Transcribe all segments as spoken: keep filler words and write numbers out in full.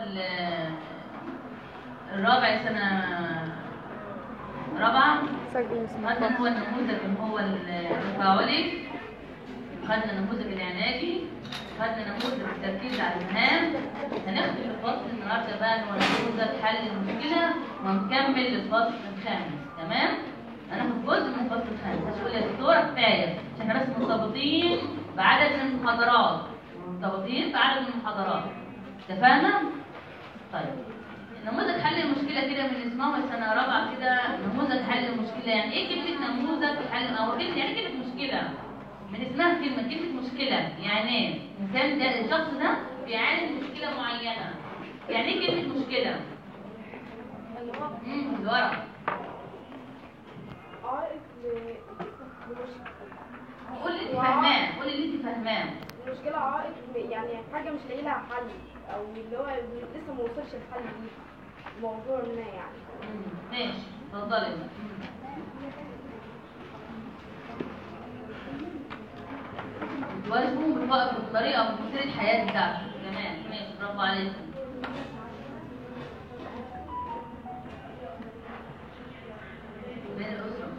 الرابع سنة رابعة خدنا هو النموذج اللي هو التفاعلي، خدنا النموذج العلاجي، خدنا نموذج التركيز على المهام. هناخد في الفصل النهارده بقى نموذج حل المشكلة ونكمل الفصل الخامس. تمام؟ هناخد جزء من الفصل الخامس. هتقول يا دكتورة كفاية عشان احنا بس مرتبطين بعدد من المحاضرات، مرتبطين بعدد من المحاضرات. اتفقنا؟ طيب نموذج حل المشكلة كده من اسمها السنة رابعة كده، نموذج حل المشكلة. يعني ايه كلمة نموذج حل او كلمة يعني كلمة مشكلة؟ من اسمها كلمة كلمة مشكلة، يعني ايه؟ الانسان ده الشخص ده بيعاني من مشكلة معينة. يعني ايه كلمة مشكلة؟ امم الورق. قولي اللي انت فاهماه، قولي اللي انت فاهماه. المشكلة عائق يعني حاجة مش لاقي لها حل، او اللي هو لسه ما وصلش الحل دي موضوع ما يعني. ماشي اتفضلي. واجبهم بالوقت بالطريقه في مسيره الحياه بتاعته. تمام ماشي برافو عليك. بين الاسره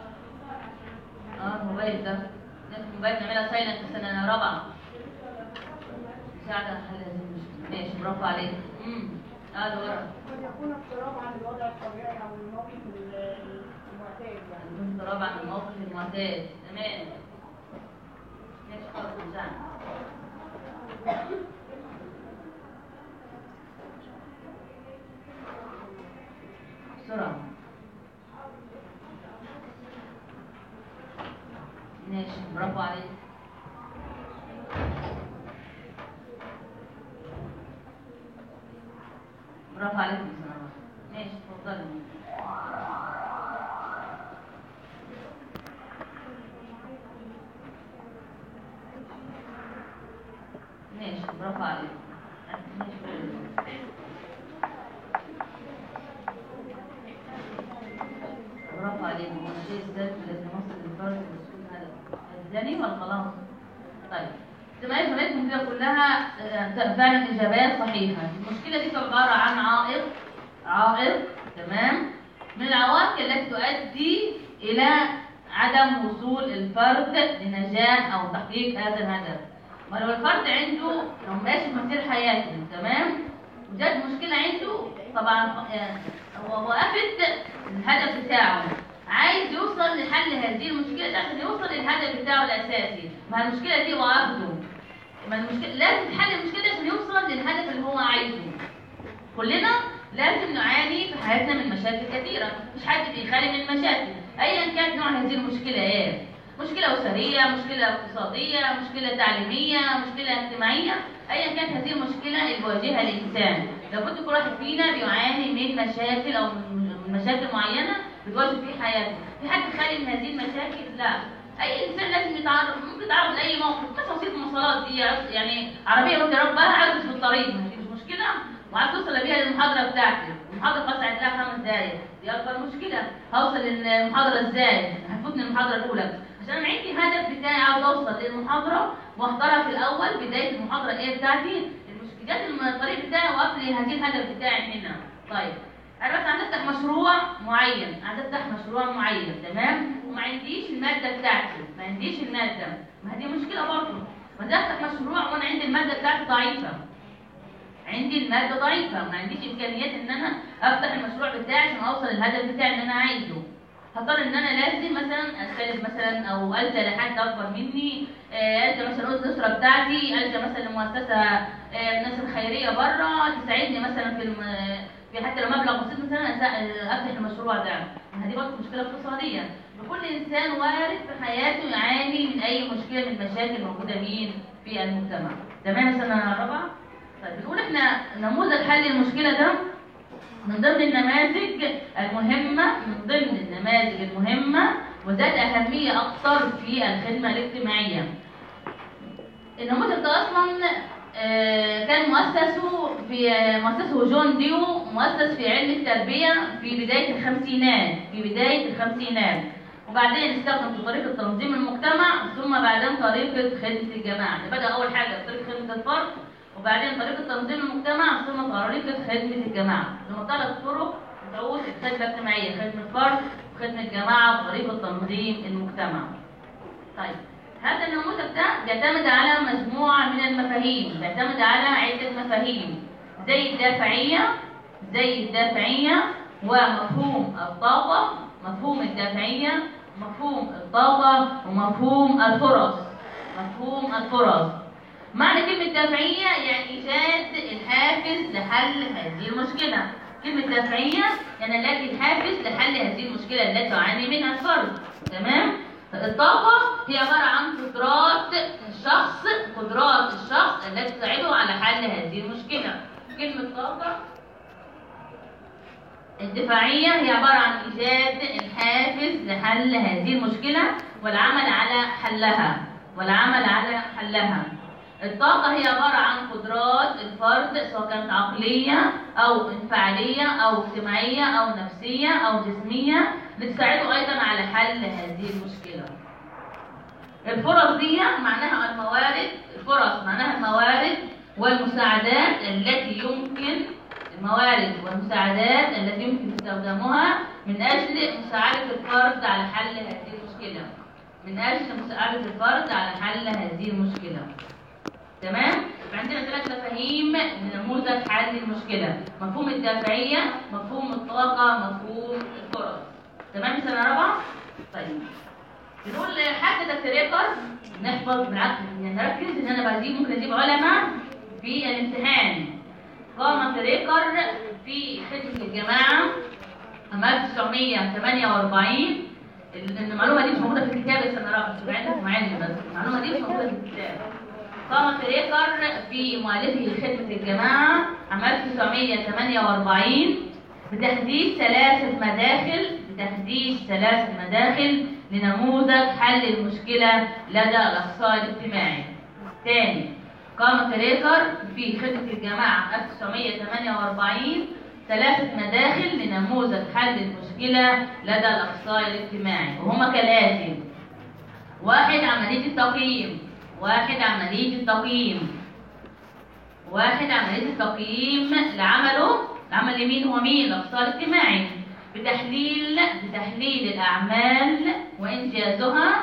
اه الموبايل ده ناخد موبايل نعملها سايلنت في سنه رابعه مساعده على حل هذه المشكله. ماشي برافو عليك. امم اه ده ورا قد يكون اضطراب عن الوضع الطبيعي او الموقف المعتاد يعني اضطراب عن الموقف المعتاد. تمام ماشي خلاص مساعده. بسرعه. ماشي برافو عليك. برافو عليك بصراحة. ماشي اتفضلي. ماشي برافو عليك. برافو عليك. الشيء الذات الذي يوصل للفرد بسهولة هدف. الثاني ولا خلاص؟ طيب زمايل زمايلكم كده كلها فعلا اجابات صحيحه. المشكله دي عباره عن عائق عائق تمام من العوائق التي تؤدي الى عدم وصول الفرد لنجاح او تحقيق هذا الهدف. ما لو الفرد عنده لو ماشي في مسير حياته تمام وجات مشكله عنده طبعا هو وقفت الهدف بتاعه عايز يوصل لحل هذه المشكله عشان يوصل للهدف بتاعه الاساسي. ما المشكله دي وقفته، ما المشكله لازم تحل المشكله عشان يوصل للهدف اللي هو عايزه. كلنا لازم نعاني في حياتنا من مشاكل كثيره، مفيش حد بيخالي من المشاكل ايا كانت نوع هذه المشكله ايه. مشكله اسريه، مشكله اقتصاديه، مشكله تعليميه، مشكله اجتماعيه، ايا كانت هذه المشكله اللي بيواجهها الانسان. لابد كل واحد فينا بيعاني من مشاكل او من مشاكل معينه بتواجه في حياته. في حد خالي من هذه المشاكل؟ لا. اي انسان لازم يتعرض ممكن يتعرض لاي موقف. مثلا وسيله المواصلات دي يعني عربيه وانت راكبها عرضت في الطريق مش مشكله وعايز توصل بيها للمحاضره بتاعتك. المحاضره خلاص عندها خمس دقائق دي اكبر مشكله. هوصل للمحاضره ازاي؟ هتفوتني المحاضره الاولى عشان انا عندي هدف بتاعي عاوز اوصل للمحاضره واحضرها في الاول بدايه المحاضره ايه بتاعتي. المشكلات الطريق بتاعي وقف لي هذه الهدف بتاعي هنا. طيب انا بس عايز افتح مشروع معين، عايز افتح مشروع معين تمام وما عنديش الماده بتاعتي، ما عنديش الماده. ما دي مشكله برضه. ما بدي افتح مشروع وانا عندي الماده بتاعتي ضعيفه. عندي الماده ضعيفه، ما عنديش امكانيات ان انا افتح المشروع بتاعي عشان اوصل للهدف بتاعي اللي انا عايزه. هضطر ان انا لازم مثلا استلف مثلا او الجا لحد اكبر مني، الجا مثلا الاسره بتاعتي، الجا مثلا لمؤسسه من الناس الخيريه بره تساعدني مثلا في الم... في حتى لو مبلغ بسيط مثلا افتح المشروع ده. هذه برضه مشكله اقتصاديه. وكل انسان وارد في حياته يعاني من اي مشكله من المشاكل الموجوده مين في المجتمع. تمام يا سنه رابعه؟ طيب بنقول احنا نموذج حل المشكله ده من ضمن النماذج المهمه من ضمن النماذج المهمه وذات اهميه اكثر في الخدمه الاجتماعيه. النموذج ده اصلا كان مؤسسه في مؤسسه جون ديو، مؤسس في علم التربيه في بدايه الخمسينات في بدايه الخمسينات وبعدين استخدم في طريقه تنظيم المجتمع ثم بعدين طريقه خدمه الجماعه. بدا اول حاجه بطريقه خدمه الفرد وبعدين طريقة تنظيم المجتمع، ثم طريقة خدمة الجماعة. هم ثلاث طرق بتعود الخدمة الاجتماعية: خدمة الفرد وخدمة الجماعة وطريقة تنظيم المجتمع. طيب هذا النموذج ده بيعتمد على مجموعة من المفاهيم، بيعتمد على عدة مفاهيم زي الدافعية زي الدافعية ومفهوم الطاقة، مفهوم الدافعية، مفهوم الطاقة، ومفهوم الفرص. مفهوم الفرص معنى كلمة دافعية يعني إيجاد الحافز لحل هذه المشكلة. كلمة دافعية يعني الذي الحافز لحل هذه المشكلة التي تعاني منها الفرد. تمام؟ الطاقة هي عبارة عن قدرات الشخص قدرات الشخص التي تساعده على حل هذه المشكلة. كلمة طاقة. الدفاعية هي عبارة عن إيجاد الحافز لحل هذه المشكلة والعمل على حلها والعمل على حلها. الطاقة هي عبارة عن قدرات الفرد سواء كانت عقلية أو انفعالية أو اجتماعية أو نفسية أو جسمية بتساعده أيضا على حل هذه المشكلة. الفرص دي معناها الموارد، الفرص معناها الموارد والمساعدات التي يمكن الموارد والمساعدات التي يمكن استخدامها من أجل مساعدة الفرد على حل هذه المشكلة. من أجل مساعدة الفرد على حل هذه المشكلة. تمام؟ عندنا ثلاث مفاهيم لنموذج حل المشكلة: مفهوم الدافعية، مفهوم الطاقة، مفهوم الفرص. تمام سنة رابعة؟ طيب. بنقول حدد الطريقة، نحفظ بالعكس نركز ان انا بجيب ممكن اجيب علماء في الامتحان. قام تريكر في خدمة الجماعة عام ألف وتسعمية وثمانية وأربعين. المعلومة دي مش موجودة في الكتاب يا سنة رابعة، مش عندك معلم بس المعلومة دي مش موجودة في الكتاب. قام تريكر في مؤلفه خدمة الجماعة عام ألف وتسعمية وثمانية وأربعين بتحديد ثلاثة مداخل بتحديد ثلاث مداخل لنموذج حل المشكلة لدى الأخصائي الاجتماعي. تاني، قام تريكر في خدمة الجماعة ألف وتسعمية وثمانية وأربعين ثلاثة مداخل لنموذج حل المشكلة لدى الأخصائي الاجتماعي، وهما كالآتي: واحد عملية التقييم واحد عملية التقييم واحد عملية التقييم لعمله العمل لمين هو مين؟ الأخصائي الاجتماعي، بتحليل بتحليل الأعمال وإنجازها.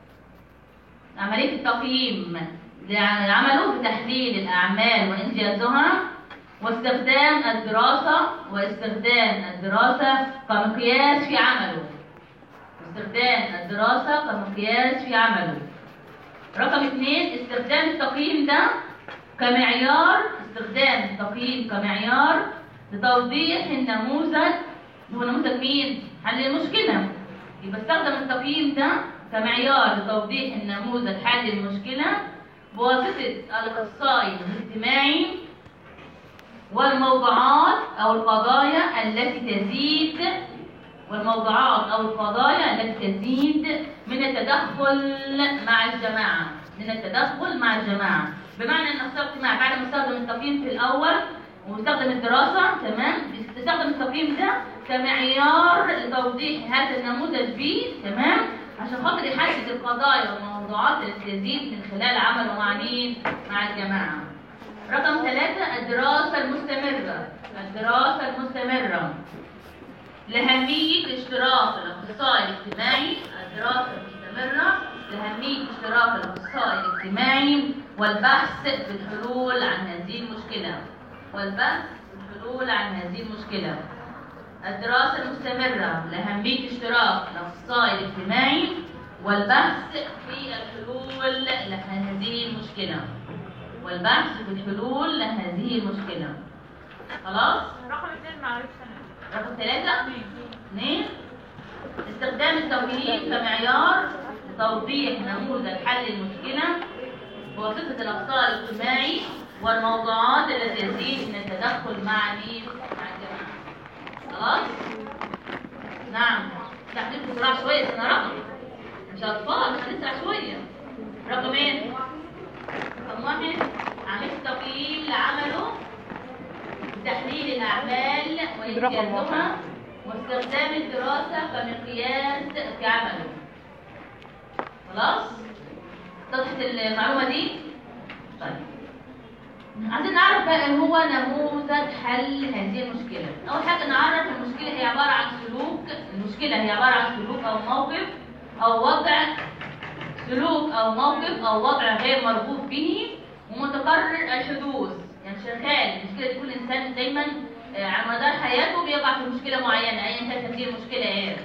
عملية التقييم لعمله بتحليل الأعمال وإنجازها، واستخدام الدراسة واستخدام الدراسة كمقياس في عمله استخدام الدراسة كمقياس في عمله. رقم اثنين، استخدام التقييم ده كمعيار استخدام التقييم كمعيار لتوضيح النموذج. هو نموذج مين؟ حل المشكلة. يبقى استخدم التقييم ده كمعيار لتوضيح النموذج حل المشكلة بواسطة الأخصائي الاجتماعي والموضوعات أو القضايا التي تزيد والموضوعات أو القضايا التي تزيد من التدخل مع الجماعة من التدخل مع الجماعة بمعنى أن الأخصائي الاجتماعي بعد ما استخدم التقييم في الأول واستخدم الدراسة، تمام، استخدم التقييم ده كمعيار لتوضيح هذا النموذج بيه، تمام، عشان خاطر يحدد القضايا والموضوعات التي تزيد من خلال عمله مع مين؟ مع الجماعة. رقم ثلاثة، الدراسة المستمرة. الدراسة المستمرة لأهمية اشتراك الأخصائي الاجتماعي. الدراسة المستمرة لأهمية اشتراك الأخصائي الاجتماعي والبحث في الحلول عن هذه المشكلة. والبحث في الحلول عن هذه المشكلة. الدراسة المستمرة لأهمية اشتراك الأخصائي الاجتماعي والبحث في الحلول لهذه المشكلة. والبحث في الحلول لهذه المشكلة. خلاص؟ رقم اثنين معلش سنة. رقم ثلاثة؟ اثنين. استخدام التوجيه كمعيار لتوضيح نموذج حل المشكلة بواسطة الأخصائي الاجتماعي والموضوعات التي تزيد من التدخل مع مين؟ مع الجماعة. خلاص؟ نعم. تحديد بسرعة شوية سنة رقم. مش أطفال، هنسرع شوية. رقمين. رقم واحد، عملية التقييم لعمله بتحليل الأعمال وإنجازها واستخدام الدراسة كمقياس في عمله. خلاص؟ اتضحت المعلومة دي؟ طيب. عايزين نعرف بقى ايه هو نموذج حل هذه المشكلة. أول حاجة نعرف المشكلة هي عبارة عن سلوك، المشكلة هي عبارة عن سلوك أو موقف أو وضع، سلوك أو موقف أو وضع غير مرغوب به ومتكرر الحدوث. يعني شغال المشكلة دي كل إنسان دايما على مدار حياته بيقع في مشكلة معينة أيا كانت هذه المشكلة إيه.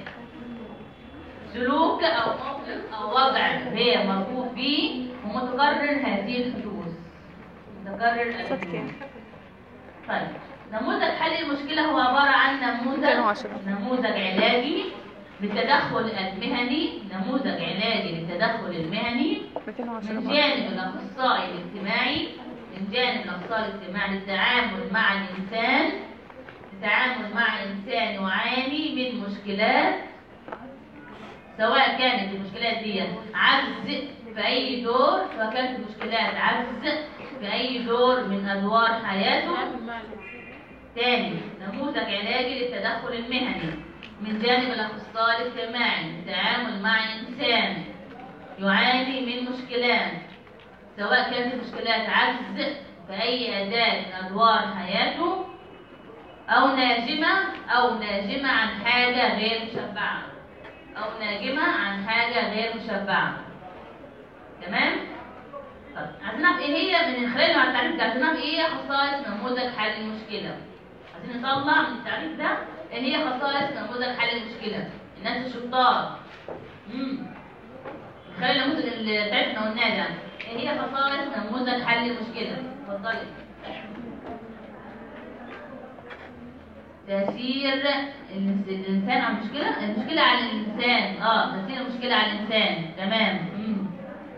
سلوك أو موقف أو وضع غير مرغوب به ومتكرر هذه الحدوث. متكرر الحدوث. طيب نموذج حل المشكلة هو عبارة عن نموذج نموذج علاجي للتدخل المهني، نموذج علاجي للتدخل المهني من جانب الأخصائي الاجتماعي، من جانب الأخصائي الاجتماعي للتعامل مع الإنسان، التعامل مع إنسان يعاني من مشكلات، سواء كانت المشكلات دي عجز في أي دور، سواء كانت المشكلات عجز في أي دور من أدوار حياته. تاني نموذج علاجي للتدخل المهني من جانب الأخصائي الاجتماعي للتعامل مع إنسان يعاني من مشكلات، سواء كانت المشكلات عجز في أي أداة من أدوار حياته أو ناجمة أو ناجمة عن حاجة غير مشبعة أو ناجمة عن حاجة غير مشبعة. تمام؟ طب عايزين نعرف إيه هي من خلال التعريف ده، عايزين نعرف إيه هي خصائص نموذج حل المشكلة. عايزين نطلع من التعريف ده إيه هي خصائص نموذج حل المشكلة. الناس الشطار. امم من خلال النموذج اللي تعرفنا قلناه ده، إيه هي خصائص نموذج حل المشكلة؟ اتفضلي. تأثير الإنسان على المشكلة، المشكلة على الإنسان، اه تأثير المشكلة على الإنسان، تمام. امم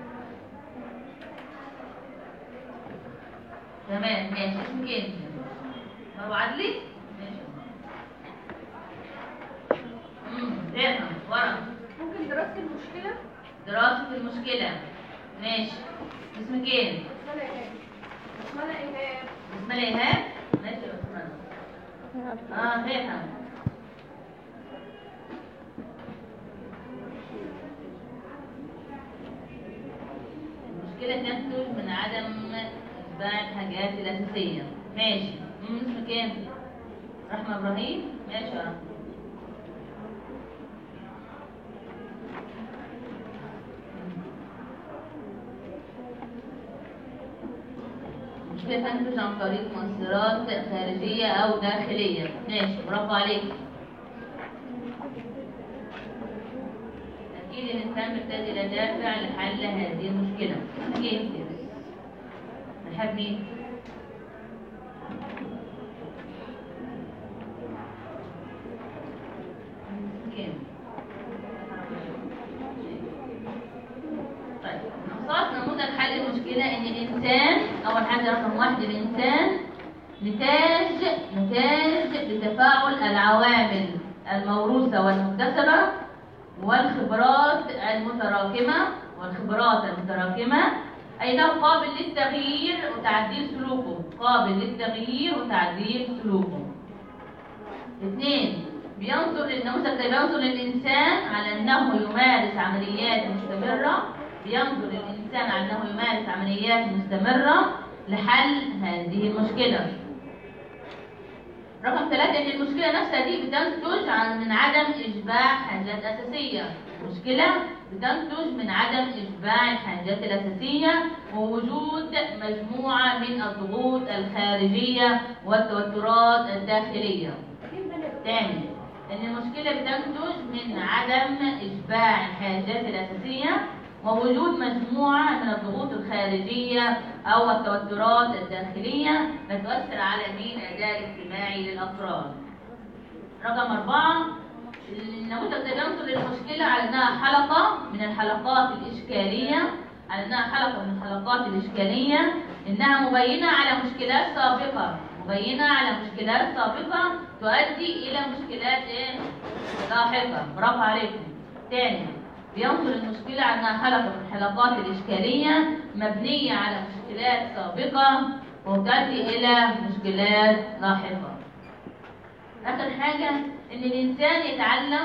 تمام ماشي. اسمك ايه؟ مروة عدلي؟ ماشي. امم رقم ورا. ممكن دراسة المشكلة؟ دراسة المشكلة، ماشي. اسمك ايه؟ بسملة إيهاب. بسملة إيهاب. بسملة إيهاب؟ ماشي يا بسملة. اه رقم. المشكلة تنتج من عدم إتباع الحاجات الأساسية، ماشي. امم اسمك ايه؟ رحمة إبراهيم؟ ماشي يا رحمة. المشكلة تنتج عن طريق مؤثرات خارجية أو داخلية، ماشي برافو عليك. أكيد الإنسان محتاج إلى دافع لحل هذه المشكلة. اسمك إيه أنت؟ نحب مين؟ طيب خصائص نموذج حل المشكلة إن الإنسان أول حاجة رقم واحد الإنسان نتاج نتاج لتفاعل العوامل الموروثة والمكتسبة والخبرات المتراكمة والخبرات المتراكمة أيضا قابل للتغيير وتعديل سلوكه، قابل للتغيير وتعديل سلوكه. اثنين بينظر للنموذج ده بينظر للإنسان على أنه يمارس عمليات مستمرة، بينظر للإنسان على أنه يمارس عمليات مستمرة لحل هذه المشكلة. رقم ثلاثة إن المشكلة نفسها دي بتنتج عن من عدم إشباع حاجات أساسية، المشكلة بتنتج من عدم إشباع الحاجات الأساسية ووجود مجموعة من الضغوط الخارجية والتوترات الداخلية. تاني إن المشكلة بتنتج من عدم إشباع الحاجات الأساسية ووجود مجموعة من الضغوط الخارجية أو التوترات الداخلية بتؤثر على مين الأداء الاجتماعي للأفراد. رقم أربعة النموذج ده بينظر للمشكلة على أنها حلقة من الحلقات الإشكالية، على أنها حلقة من الحلقات الإشكالية، إنها مبينة على مشكلات سابقة، مبينة على مشكلات سابقة تؤدي إلى مشكلات إيه؟ لاحقة. برافو عليكم. تاني بينظر المشكلة على أنها حلقة من الحلقات الإشكالية مبنية على مشكلات سابقة وتؤدي إلى مشكلات لاحقة. آخر حاجة إن الإنسان يتعلم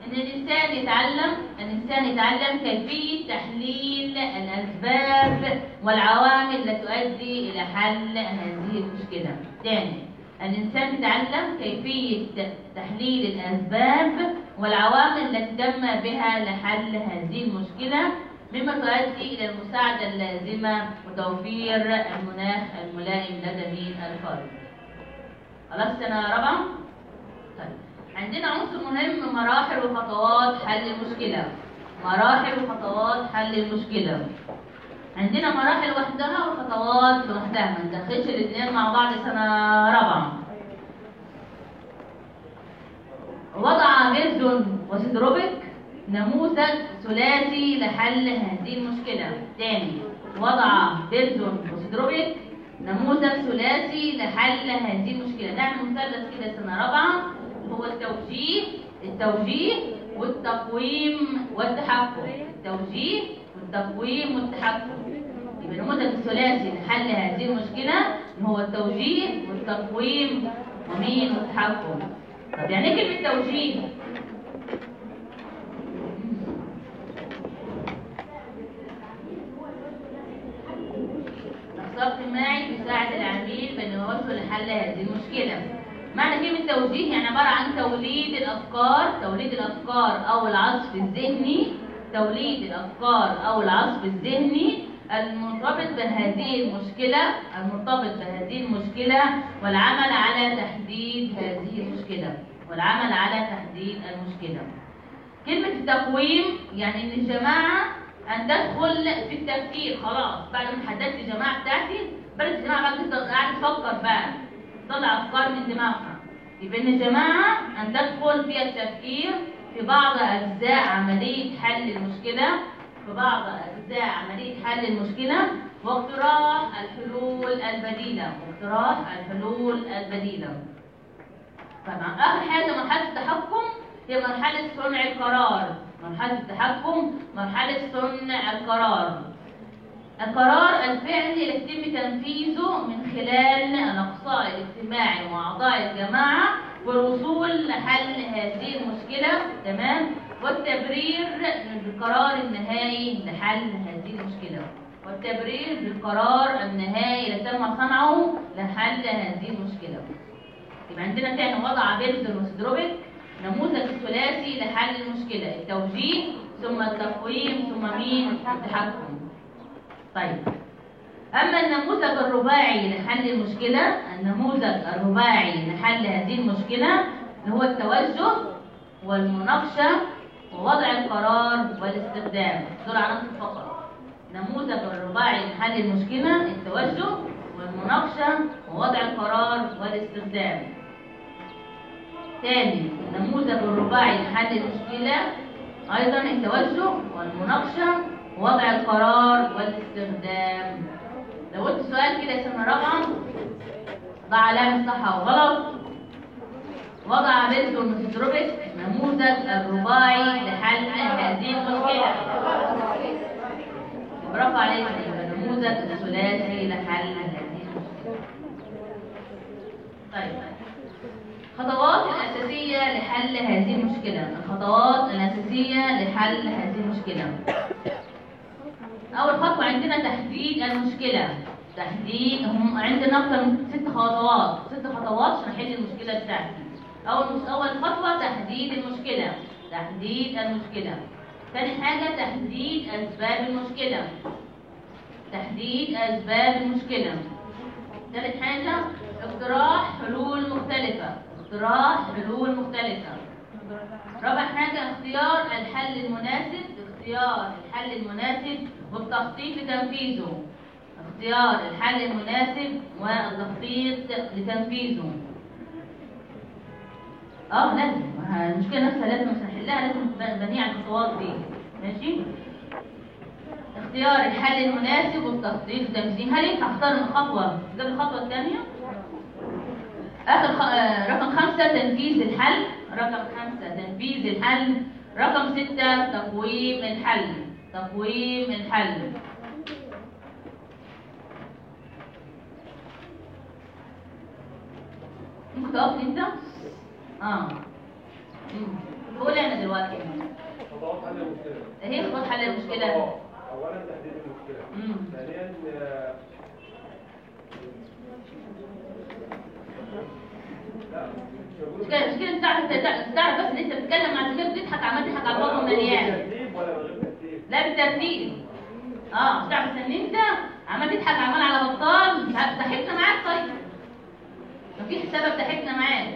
إن الإنسان يتعلم الإنسان يتعلم كيفية تحليل الأسباب والعوامل التي تؤدي إلى حل هذه المشكلة. ثاني، الإنسان يتعلم كيفية تحليل الأسباب والعوامل التي تم بها لحل هذه المشكلة، مما تؤدي إلى المساعدة اللازمة وتوفير المناخ الملائم لدى مين؟ الفرد. خلاص سنة رابعة؟ طيب. عندنا عنصر مهم، مراحل وخطوات حل المشكلة. مراحل وخطوات حل المشكلة. عندنا مراحل لوحدها وخطوات لوحدها، ما ندخلش الاثنين مع بعض سنة رابعة. وضع بيرسون وسيدروبيك نموذج ثلاثي لحل هذه المشكلة. ثاني، وضع بيرسون وسيدروبيك نموذج ثلاثي لحل هذه المشكلة. نعمل مثلث كده سنة رابعة، هو التوجيه التوجيه والتقويم والتحكم. التوجيه والتقويم والتحكم. يبقى النموذج الثلاثي لحل هذه المشكلة هو التوجيه والتقويم ومين؟ والتحكم. طب يعني ايه كلمة توجيه؟ اخصائي اجتماعي بيساعد العميل بأنه يوصل لحل هذه المشكلة. معنى كلمة توجيه يعني عبارة عن توليد الأفكار، توليد الأفكار أو العصف الذهني، توليد الأفكار أو العصف الذهني المرتبط بهذه المشكلة، المرتبط بهذه المشكلة والعمل على تحديد هذه المشكلة، والعمل على تحديد المشكلة. كلمة التقويم يعني إن الجماعة أن تدخل في التفكير. خلاص بعد ما حددت الجماعة بتاعتي، بدأت الجماعة بعد قاعدة تفكر بقى، تطلع أفكار من دماغها. يبقى إن الجماعة أن تدخل في التفكير في بعض أجزاء عملية حل المشكلة، في بعض أجزاء عملية حل المشكلة، واقتراح الحلول البديلة، واقتراح الحلول البديلة. طبعا آخر حاجة مرحلة التحكم هي مرحلة صنع القرار. مرحلة التحكم مرحلة صنع القرار. القرار الفعلي يتم تنفيذه من خلال الأخصائي الاجتماعي وأعضاء الجماعة والوصول لحل هذه المشكلة، تمام؟ والتبرير بالقرار النهائي لحل هذه المشكلة، والتبرير بالقرار النهائي اللي تم صنعه لحل هذه المشكلة. يبقى عندنا تاني وضع بيرسون وسيدروبيك نموذج ثلاثي لحل المشكلة، التوجيه ثم التقويم ثم مين؟ التحكم. طيب، أما النموذج الرباعي لحل المشكلة، النموذج الرباعي لحل هذه المشكلة اللي هو التوجه والمناقشة ووضع القرار والاستخدام. دول عناصر فقط. نموذج الرباعي لحل المشكلة التوجه والمناقشة ووضع القرار والاستخدام. ثاني، النموذج الرباعي لحل المشكلة أيضا التوجه والمناقشة ووضع القرار والاستخدام. لو قلت سؤال كده سنة رابعة ضع علامة صح أو غلط. وضع بيرسون وسيدروبيك نموذج الرباعي لحل هذه المشكلة. برافو عليك. النموذج الثلاثي لحل هذه المشكلة. طيب، خطوات الأساسية لحل هذه المشكلة. الخطوات الأساسية لحل هذه المشكلة. أول خطوة عندنا تحديد المشكلة. تحديد هم عندنا أكثر من ست خطوات، ست خطوات عشان نحل المشكلة بتاعتي. أول أول خطوة تحديد المشكلة، تحديد المشكلة. ثاني حاجة تحديد أسباب المشكلة، تحديد أسباب المشكلة. ثالث حاجة اقتراح حلول مختلفة، اقتراح حلول مختلفة. رابع حاجة اختيار الحل المناسب، اختيار الحل المناسب والتخطيط لتنفيذه، اختيار الحل المناسب والتخطيط لتنفيذه. اه لازم المشكلة نفسها لازم نحلها، لازم نبنيها على الخطوات دي. ماشي؟ اختيار الحل المناسب والتخطيط لتنفيذه. هل ينفع اختار الخطوة قبل الخطوة الثانية؟ آخر خ... آه رقم خمسة تنفيذ الحل، رقم خمسة تنفيذ الحل. رقم ستة تقويم الحل، تقويم الحل. ممكن تقف انت؟ اه بقول انا دلوقتي خطوات حل المشكله. هي خطوات حل المشكله. اولا تحديد المشكله. ثانيا مشكلة مشكلة انت تعرف تعرف بس ان انت بتتكلم مع زميلك بتضحك عمال تضحك على الفاضي مليان. بالترتيب ولا من غير ترتيب؟ لا بالترتيب. اه مش تعرف ان انت عمال تضحك عمال على بطال. مش عارف ضحكنا معاك طيب. مفيش سبب ضحكنا معاك.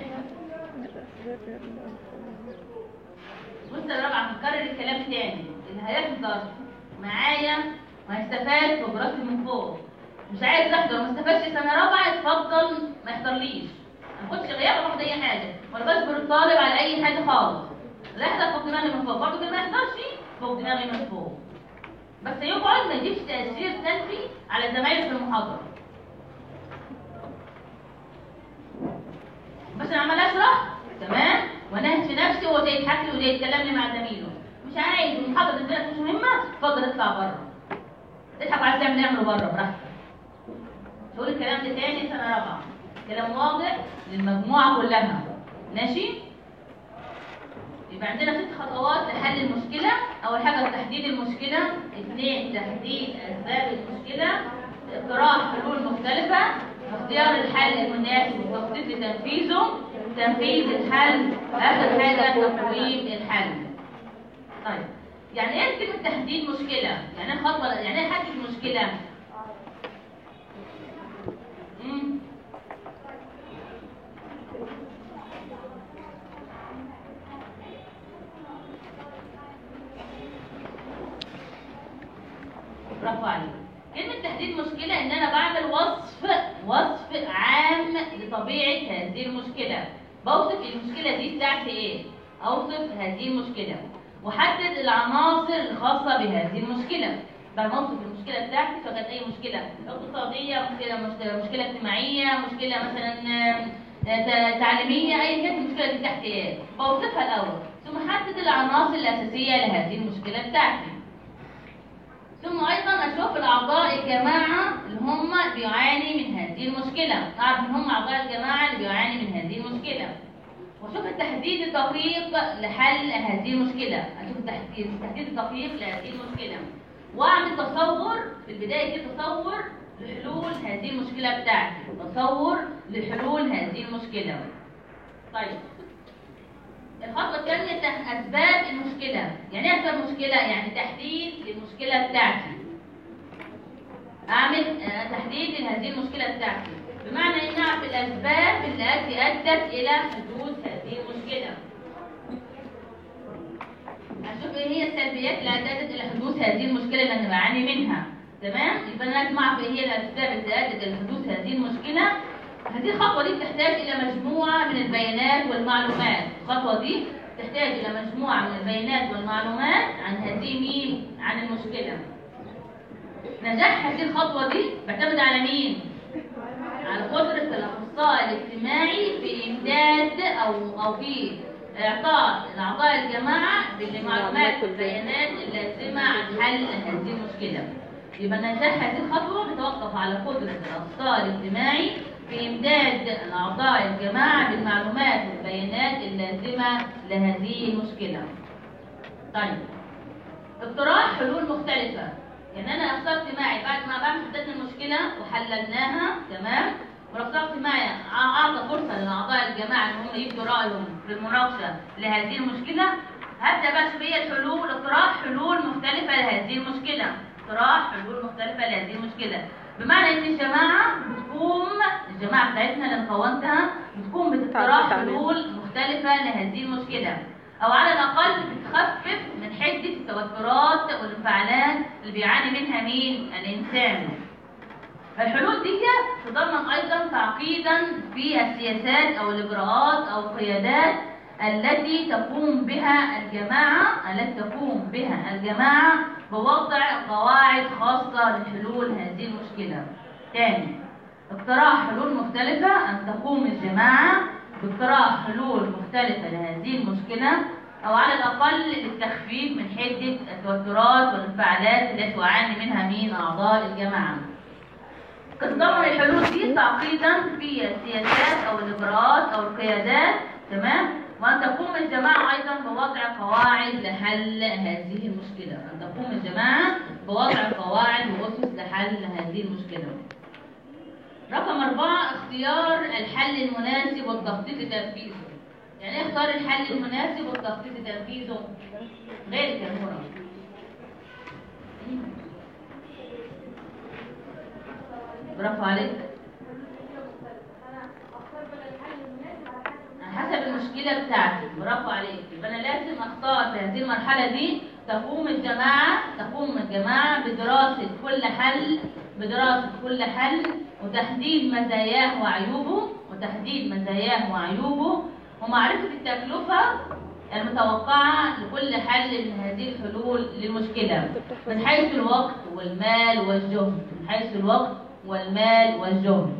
بص يا رابعه هنكرر الكلام تاني. اللي هيحضر معايا وهيستفاد براسي من فوق. مش عايز يحضر وما استفادش سنه رابعه اتفضل ما يحضرليش. ما اخدش غياب ولا اخد اي حاجه ولا بجبر الطالب على اي حاجه خالص. لا يحضر فوق دماغي من فوق برضه كده ما يحضرش فوق دماغي من فوق. بس يقعد ما يجيبش تاثير سلبي على زمايله في المحاضره. بس انا عمال اشرح تمام وانا في نفسي وهو جاي يضحك لي وجاي يتكلم لي مع زميله. مش عايز المحاضره بالذات مش مهمه اتفضل اطلع بره. اضحك عايز تعمل اعمله بره براحتك. تقول الكلام ده تاني سنه رابعه. كلام واضح للمجموعه كلها. ماشي؟ يبقى عندنا ست خطوات لحل المشكله. اول حاجه تحديد المشكله، اثنين تحديد اسباب المشكله، اقتراح حلول مختلفه، اختيار الحل المناسب والتخطيط لتنفيذه، تنفيذ الحل، اخر حاجه تقويم الحل. طيب يعني ايه كلمه تحديد مشكله؟ يعني ايه خطوه يعني ايه حل المشكله؟ امم برافو عليك. كلمة تحديد مشكلة إن أنا بعمل وصف وصف عام لطبيعة هذه المشكلة. بوصف المشكلة دي بتاعتي إيه؟ أوصف هذه المشكلة وحدد العناصر الخاصة بهذه المشكلة. بعد ما أوصف المشكلة بتاعتي فكانت أي مشكلة اقتصادية، مشكلة مشكلة اجتماعية، مشكلة مثلا تعليمية، أي كانت المشكلة دي تحت إيه؟ بوصفها الأول ثم أحدد العناصر الأساسية لهذه المشكلة بتاعتي. ثم ايضا اشوف الاعضاء الجماعه اللي هم بيعاني من هذه المشكله، اعرف ان هم اعضاء الجماعه اللي بيعاني من هذه المشكله. واشوف التحديد الدقيق لحل هذه المشكله، اشوف التحديد التحديد الدقيق لهذه المشكله. واعمل تصور في البدايه كده، تصور لحلول هذه المشكله بتاعتي، تصور لحلول هذه المشكله. طيب الخطوة الثانية أسباب المشكلة. يعني إيه أسباب المشكلة؟ يعني تحديد للمشكلة بتاعتي. أعمل تحديد لهذه المشكلة بتاعتي، بمعنى إن أعرف الأسباب التي أدت إلى حدوث هذه المشكلة. أشوف إيه هي السلبيات التي أدت إلى حدوث هذه المشكلة اللي أنا بعاني منها. تمام؟ يبقى أنا لازم أعرف إيه هي الأسباب التي أدت إلى حدوث هذه المشكلة. هذه الخطوة دي بتحتاج إلى مجموعة من البيانات والمعلومات. الخطوة دي تحتاج إلى مجموعة من البيانات والمعلومات عن هذه مين؟ عن المشكلة. نجاح هذه الخطوة دي بيعتمد على مين؟ على قدرة الأخصائي الاجتماعي في إمداد أو أو في إعطاء الأعضاء الجماعة بالمعلومات والبيانات اللازمة عن حل هذه المشكلة. يبقى نجاح هذه الخطوة بيتوقف على قدرة الأخصائي الاجتماعي في إمداد الأعضاء الجماعة بالمعلومات والبيانات اللازمة لهذه المشكلة. طيب اقتراح حلول مختلفة. يعني أنا أخصائي اجتماعي بعد ما بعمل حددنا المشكلة وحللناها تمام، والأخصائي الاجتماعي أعطى فرصة لأعضاء الجماعة إن هم يبدوا رأيهم في المناقشة لهذه المشكلة، هبدأ بقى شوف هي الحلول، اقتراح حلول مختلفة لهذه المشكلة. اقتراح حلول مختلفة لهذه المشكلة، بمعنى ان الجماعه بتقوم الجماعه بتاعتنا اللي كونتها بتقوم باقتراح حلول مختلفه لهذه المشكله، او على الاقل بتخفف من حده التوترات والانفعالات اللي بيعاني منها مين؟ الانسان. الحلول دي تضمن ايضا تعقيدا في السياسات او الاجراءات او القيادات التي تقوم بها الجماعه التي تقوم بها الجماعه بوضع قواعد خاصة لحلول هذه المشكلة. ثاني اقتراح حلول مختلفة، أن تقوم الجماعة باقتراح حلول مختلفة لهذه المشكلة، أو على الأقل للتخفيف من حدة التوترات والانفعالات التي تعاني منها مين؟ أعضاء الجماعة. تتضمن الحلول دي تعقيدا في السياسات أو الإجراءات أو القيادات تمام، وأن تقوم الجماعة أيضا بوضع قواعد لحل هذه المشكلة. أن تقوم الجماعة بوضع قواعد وأسس لحل هذه المشكلة. رقم أربعة، اختيار الحل المناسب والتخطيط لتنفيذه. يعني ايه اختار الحل المناسب والتخطيط لتنفيذه؟ غير كامورة. برافو عليك. حسب المشكلة بتاعتي. برافو عليك. يبقى أنا لازم أختار في هذه المرحلة دي تقوم الجماعة تقوم الجماعة بدراسة كل حل بدراسة كل حل وتحديد مزاياه وعيوبه وتحديد مزاياه وعيوبه ومعرفة التكلفة المتوقعة لكل حل من هذه الحلول للمشكلة من حيث الوقت والمال والجهد من حيث الوقت والمال والجهد.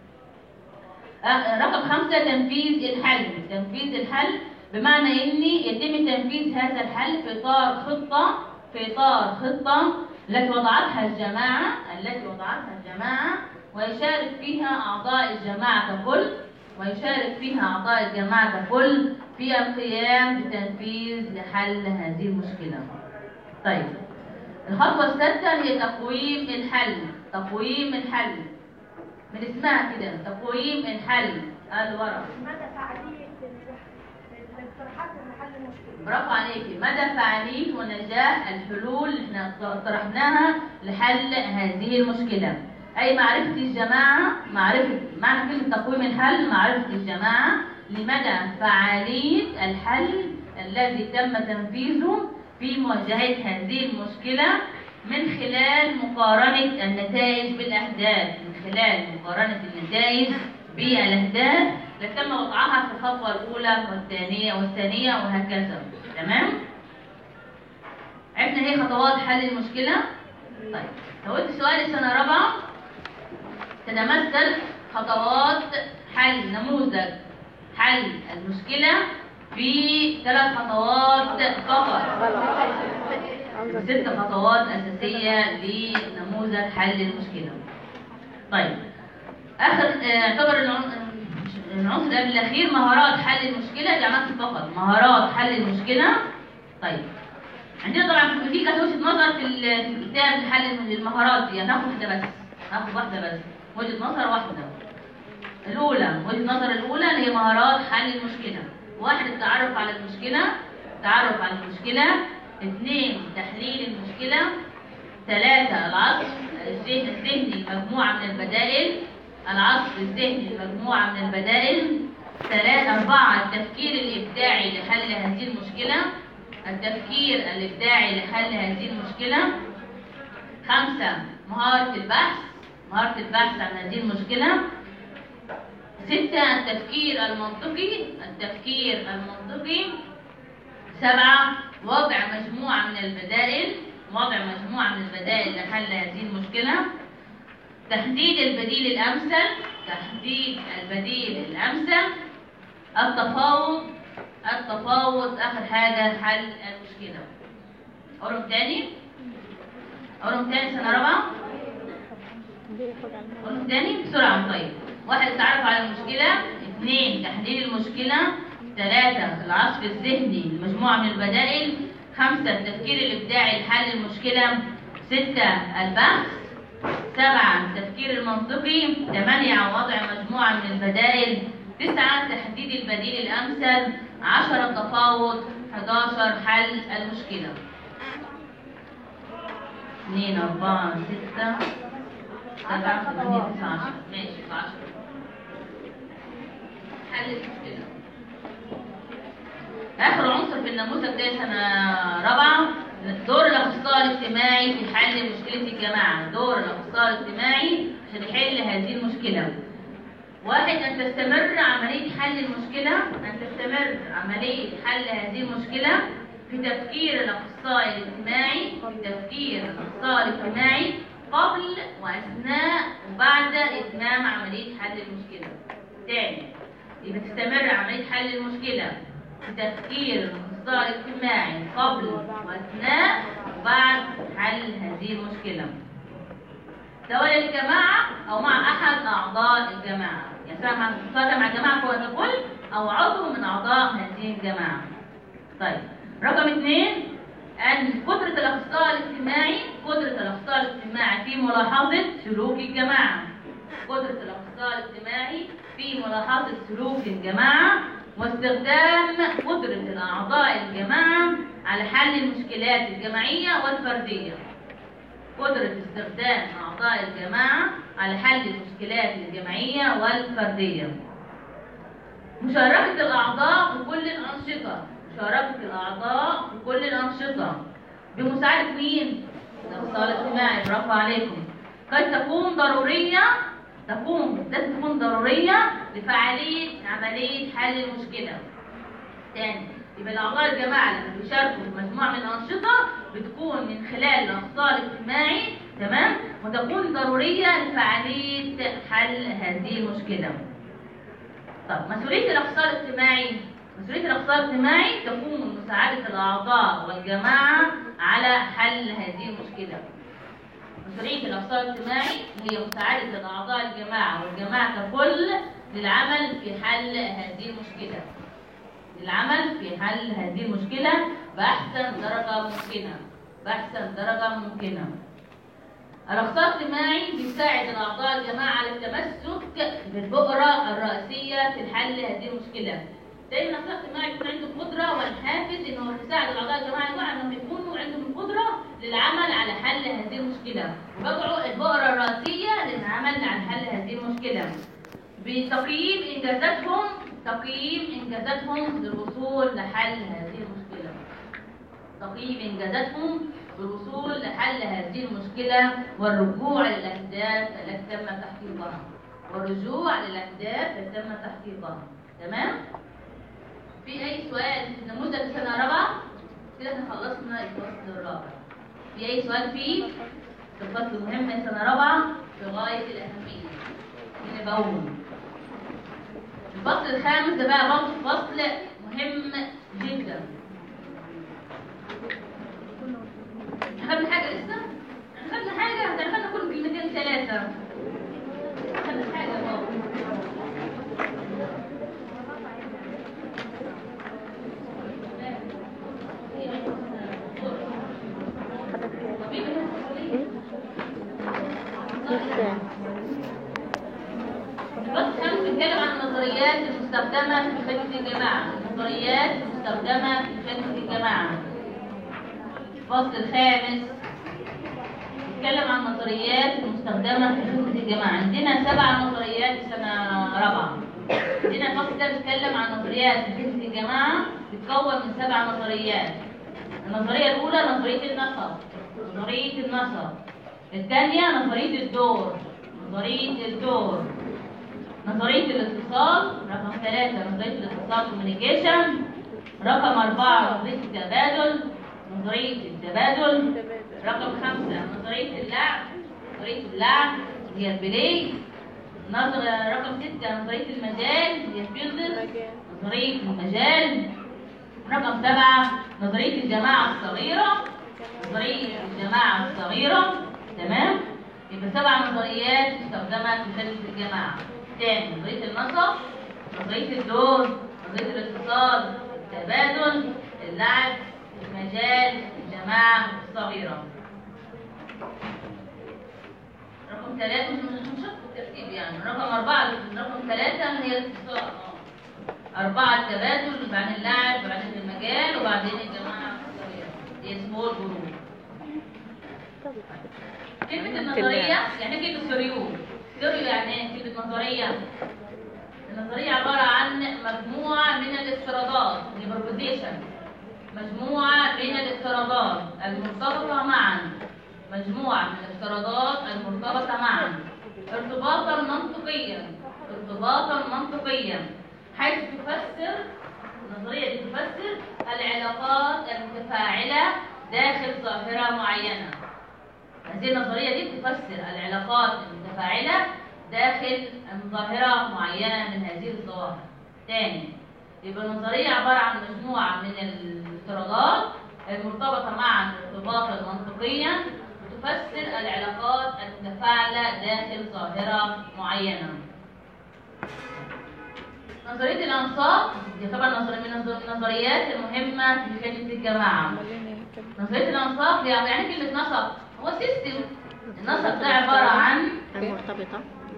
رقم خمسة، تنفيذ الحل. تنفيذ الحل بمعنى ان يتم تنفيذ هذا الحل في اطار خطة في اطار خطة التي وضعتها الجماعة التي وضعتها الجماعة ويشارك فيها أعضاء الجماعة ككل ويشارك فيها أعضاء الجماعة ككل في القيام بتنفيذ لحل هذه المشكلة. طيب، الخطوة السادسة هي تقويم الحل. تقويم الحل من اسمها كده، تقويم الحل. الورق. مدى فعالية الاقتراحات لحل المشكلة. برافو عليكي. مدى فعالية ونجاح الحلول اللي احنا اقترحناها لحل هذه المشكلة. أي معرفة الجماعة معرفة معنى كلمة تقويم الحل معرفة الجماعة لمدى فعالية الحل الذي تم تنفيذه في مواجهة هذه المشكلة من خلال مقارنة النتائج بالأهداف من خلال مقارنة النتائج بالأهداف التي تم وضعها في الخطوة الأولى والثانية والثانية وهكذا. تمام؟ عرفنا هي خطوات حل المشكلة؟ طيب، لو قلت سؤال سنة رابعة تتمثل خطوات حل نموذج حل المشكلة في ثلاث خطوات فقط. ست خطوات أساسية لنموذج حل المشكلة. طيب، آخر يعتبر العنصر قبل الأخير مهارات حل المشكلة. دي عملت فقط مهارات حل المشكلة. طيب، عندنا طبعا في كانت وجهة نظر في الكتاب لحل المهارات دي. هناخد واحدة بس هناخد واحدة بس وجهة نظر واحدة. الأولى وجهة النظر الأولى اللي هي مهارات حل المشكلة. واحد، التعرف على المشكلة التعرف على المشكلة. اثنين، تحليل المشكلة. ثلاثة، العصف الذهني لمجموعة من البدائل العصف الذهني لمجموعة من البدائل. ثلاثة أربعة، التفكير الإبداعي لحل هذه المشكلة التفكير الإبداعي لحل هذه المشكلة. خمسة، مهارة البحث مهارة البحث عن هذه المشكلة. ستة، التفكير المنطقي التفكير المنطقي. سبعة، وضع مجموعة من البدائل وضع مجموعة من البدائل لحل هذه المشكلة. تحديد البديل الأمثل تحديد البديل الأمثل. التفاوض التفاوض آخر حاجة حل المشكلة. أقولهم تاني أقولهم تاني سنة رابعة أقولهم تاني بسرعة. طيب، واحد، التعرف على المشكلة. اثنين، تحديد المشكلة. ثلاثة، العصف الذهني لمجموعة من البدائل. خمسة، التفكير الإبداعي لحل المشكلة. ستة، البحث. سبعة، التفكير المنطقي. ثمانية، وضع مجموعة من البدائل. تسعة، تحديد البديل الأمثل. عشرة، التفاوض. حداشر، حل المشكلة. اثنين أربعة ستة سبعة ثمانية تسعة عشرة. ماشي، عشرة حل المشكلة. آخر عنصر في النموذج ده سنة رابعة دور الأخصائي الاجتماعي في حل مشكلة الجماعة. دور الأخصائي الاجتماعي عشان يحل هذه المشكلة. واحد، أن تستمر عملية حل المشكلة أن تستمر عملية حل هذه المشكلة في تفكير الأخصائي الاجتماعي في تفكير الأخصائي الاجتماعي قبل وأثناء وبعد إتمام عملية حل المشكلة. تاني، يبقى تستمر عملية حل المشكلة في تفكير الأخصائي الاجتماعي قبل وأثناء وبعد حل هذه المشكلة، سواء الجماعة أو مع أحد أعضاء الجماعة. يعني سواء مع سواء مع الجماعة ككل أو عضو من أعضاء هذه الجماعة. طيب رقم اثنين، أن قدرة الأخصائي الاجتماعي قدرة الأخصائي الاجتماعي في ملاحظة سلوك الجماعة. قدرة الأخصائي الاجتماعي في ملاحظة سلوك الجماعة واستخدام قدرة الأعضاء الجماعة على حل المشكلات الجماعية والفردية. قدرة استخدام أعضاء الجماعة على حل المشكلات الجماعية والفردية. مشاركة الأعضاء في كل الأنشطة. مشاركة الأعضاء في كل الأنشطة بمساعدة مين؟ الأخصائي الاجتماعي. برافو عليكم. قد تكون ضرورية تكون لازم تكون ضرورية لفعالية عملية حل المشكلة. تاني، يبقى الأعضاء الجماعة لما بيشاركوا في مجموعة من الأنشطة بتكون من خلال الأخصائي الاجتماعي، تمام؟ وتكون ضرورية لفعالية حل هذه المشكلة. طب مسؤولية الأخصائي الاجتماعي مسؤولية الأخصائي الاجتماعي تكون مساعدة الأعضاء والجماعة على حل هذه المشكلة. مسؤولية الأخصائي الاجتماعي هي مساعدة الأعضاء الجماعة والجماعة ككل للعمل في حل هذه المشكلة. للعمل في حل هذه المشكلة بأحسن درجة ممكنة. بأحسن درجة ممكنة. الأخصائي الاجتماعي بيساعد الأعضاء الجماعة على التمسك بالبؤرة الرئيسية في حل هذه المشكلة. دايما الأخصائي الاجتماعي يكون عنده القدرة والحافز إنه يساعد الأعضاء الجماعة إنهم يكونوا عندهم القدرة للعمل على حل هذه المشكلة، وبقعوا البؤرة الرئيسية للعمل على حل هذه المشكلة بتقييم إنجازاتهم تقييم إنجازاتهم للوصول لحل هذه المشكلة. تقييم إنجازاتهم بالوصول لحل هذه المشكلة والرجوع للأهداف التي تم تحقيقها. والرجوع للأهداف التي تم تحقيقها. تمام؟ في أي سؤال في نموذج سنة رابعة؟ كده احنا خلصنا الفصل الرابع. في أي سؤال فيه؟ في الفصل المهم من سنة رابعة في غاية الأهمية. هنا بقول الفصل الخامس ده بقى برضه فصل مهم جدا. خدنا حاجة لسه؟ خدنا حاجة هتعملنا كل كلمتين ثلاثة. خدنا حاجة برضه. الفصل الخامس بيتكلم عن النظريات المستخدمة في خدمة الجماعة. النظريات المستخدمة في خدمة الجماعة. الفصل الخامس بيتكلم عن النظريات المستخدمة في خدمة الجماعة. عندنا سبع نظريات في سنة رابعة. عندنا الفصل ده بيتكلم عن نظريات في خدمة الجماعة بتتكون من سبع نظريات. النظرية الأولى نظرية النصب. نظرية النصب. الثانية نظرية الدور. نظرية الدور. نظرية الاتصال. رقم ثلاثة نظرية الاتصال كوميونيكيشن. رقم أربعة نظرية التبادل. نظرية التبادل. رقم خمسة نظرية اللعب. نظرية اللعب هي البلاي. رقم ستة نظرية المجال هي الفيلد. نظرية المجال. رقم سبعة نظرية الجماعة الصغيرة. نظرية الجماعة الصغيرة. تمام؟ يبقى سبع نظريات مستخدمة في خدمة الجماعة. تاني نظرية النصب، نظرية الدور، نظرية الاتصال، التبادل، اللعب، المجال، الجماعة الصغيرة. رقم ثلاثة مش شرط الترتيب يعني. رقم أربعة رقم ثلاثة هي الاتصال. أربعة التبادل، وبعدين اللعب، وبعدين المجال، وبعدين الجماعة الصغيرة. هي سمول جروب. كلمة النظرية يعني كلمة سوريو. سوريو يعني ايه كلمة نظرية؟ النظرية عبارة عن مجموعة من الافتراضات، بروبوزيشن. مجموعة من الافتراضات المرتبطة معا. مجموعة من الافتراضات المرتبطة معا. ارتباطا منطقيا. ارتباطا منطقيا. حيث تفسر النظرية دي تفسر العلاقات المتفاعلة داخل ظاهرة معينة. هذه النظرية دي بتفسر العلاقات المتفاعلة داخل ظاهرة معينة من هذه الظواهر. تاني، يبقى النظرية عبارة عن مجموعة من الافتراضات المرتبطة معا ارتباطا منطقيا تفسر العلاقات المتفاعلة داخل ظاهرة معينة. نظرية الأنصاف دي طبعا نظرية من النظريات المهمة في كلمة الجماعة. نظرية الأنصاف يعني كلمة نسق هو سيستم. النسق ده عبارة عن مرتبطة.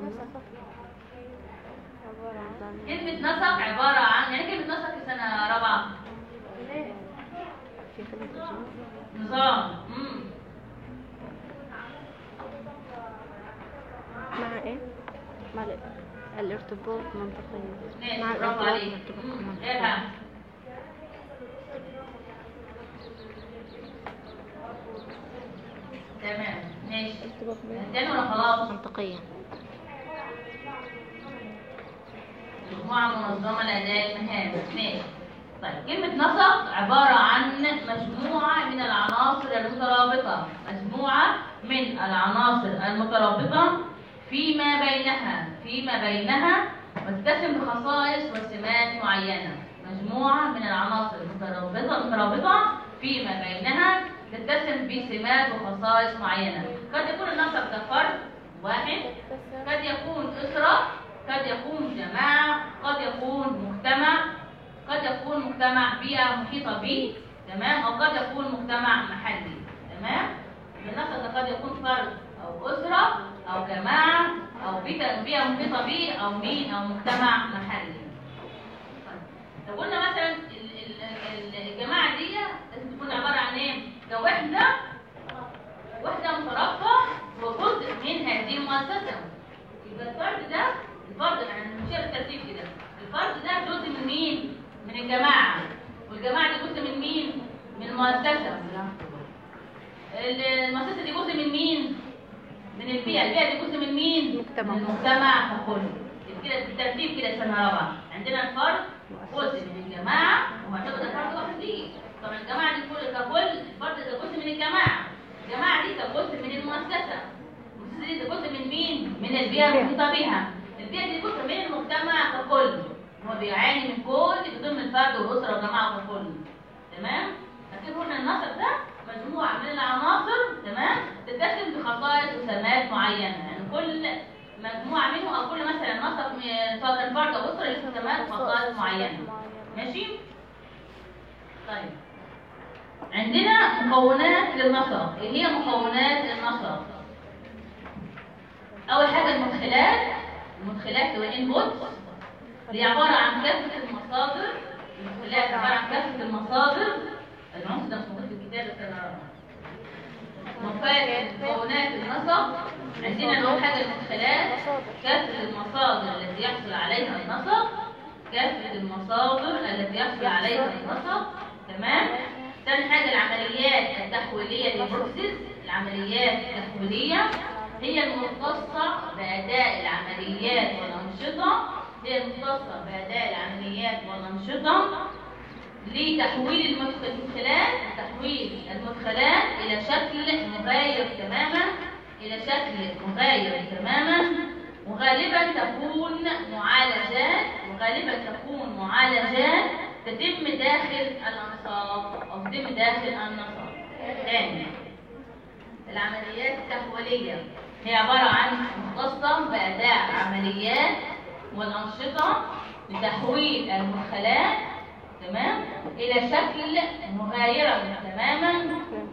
كلمة نسق عبارة عن يعني كلمة نسق في سنة رابعة نظام. مم. مع ايه؟ مع الارتباط منطقيا. مع الارتباط منطقيا. تمام ماشي. تاني ولا خلاص؟ منطقيا. مجموعة منظمة لأداء المهام. ماشي. طيب كلمة نسق عبارة عن مجموعة من العناصر المترابطة، مجموعة من العناصر المترابطة فيما بينها فيما بينها وتتسم بخصائص وسمات معينة. مجموعة من العناصر المترابطة المترابطة فيما بينها تتسم بسمات وخصائص معينة. قد يكون النسق ده فرد واحد، قد يكون أسرة، قد يكون جماعة، قد يكون مجتمع، قد يكون مجتمع بيئة محيطة به، تمام، أو قد يكون مجتمع محلي، تمام. النسق ده قد يكون فرد أو أسرة أو جماعة أو بيئة محيطة به أو مين أو مجتمع محلي. لو قلنا مثلا الجماعة دي لازم تكون عبارة عن إيه؟ كوحدة وحدة مترابطة وجزء من هذه المؤسسة. يبقى الفرد ده الفرد يعني مش بالترتيب كده، الفرد ده جزء من مين؟ من الجماعة، والجماعة دي جزء من مين؟ من المؤسسة. المؤسسة دي جزء من مين؟ من البيئة، البيئة دي جزء من مين؟ مجتمع. من المجتمع ككل. كده بالترتيب كده سنة رابعة عندنا الفرد جزء من الجماعة ومعتبر ده فرد وحدي. طبعا الجماعة دي كل ككل، الفرد ده جزء من الجماعة، الجماعة دي كجزء من المؤسسة، المؤسسة دي جزء من مين؟ من البيئة المحيطة بها، البيئة دي جزء من المجتمع ككل، هو بيعاني من كل ضمن الفرد والأسرة والجماعة ككل، تمام؟ لكن هنا النسق ده مجموعة من العناصر، تمام؟ تتسم بخصائص وسمات معينة، يعني كل مجموعة منه أو كل مثلا نسق سواء كان فرد أو أسرة له سمات وخصائص معينة، ماشي؟ طيب عندنا مكونات للنسق. ايه هي مكونات النسق؟ اول حاجه المدخلات. المدخلات هو انبوتس، دي عباره عن كافه المصادر. المدخلات عباره عن كافه المصادر. العنصر ده موجود في الكتاب بس انا مكونات النسق. عندنا اول حاجه المدخلات، كافه المصادر التي يحصل عليها النسق، كافه المصادر التي يحصل عليها النسق، تمام. ثاني حاجة العمليات التحويلية للبروسيس. العمليات التحويلية هي المختصة بأداء العمليات والأنشطة هي المختصة بأداء العمليات والأنشطة لتحويل المدخلات تحويل المدخلات إلى شكل مغاير تماما إلى شكل مغاير تماما وغالبا تكون معالجات وغالبا تكون معالجات تتم داخل الأنساق أو تتم داخل النسق. ثاني العمليات التحويلية هي عبارة عن مختصة بأداء عمليات والأنشطة لتحويل المدخلات، تمام، إلى شكل مغايرا تماما.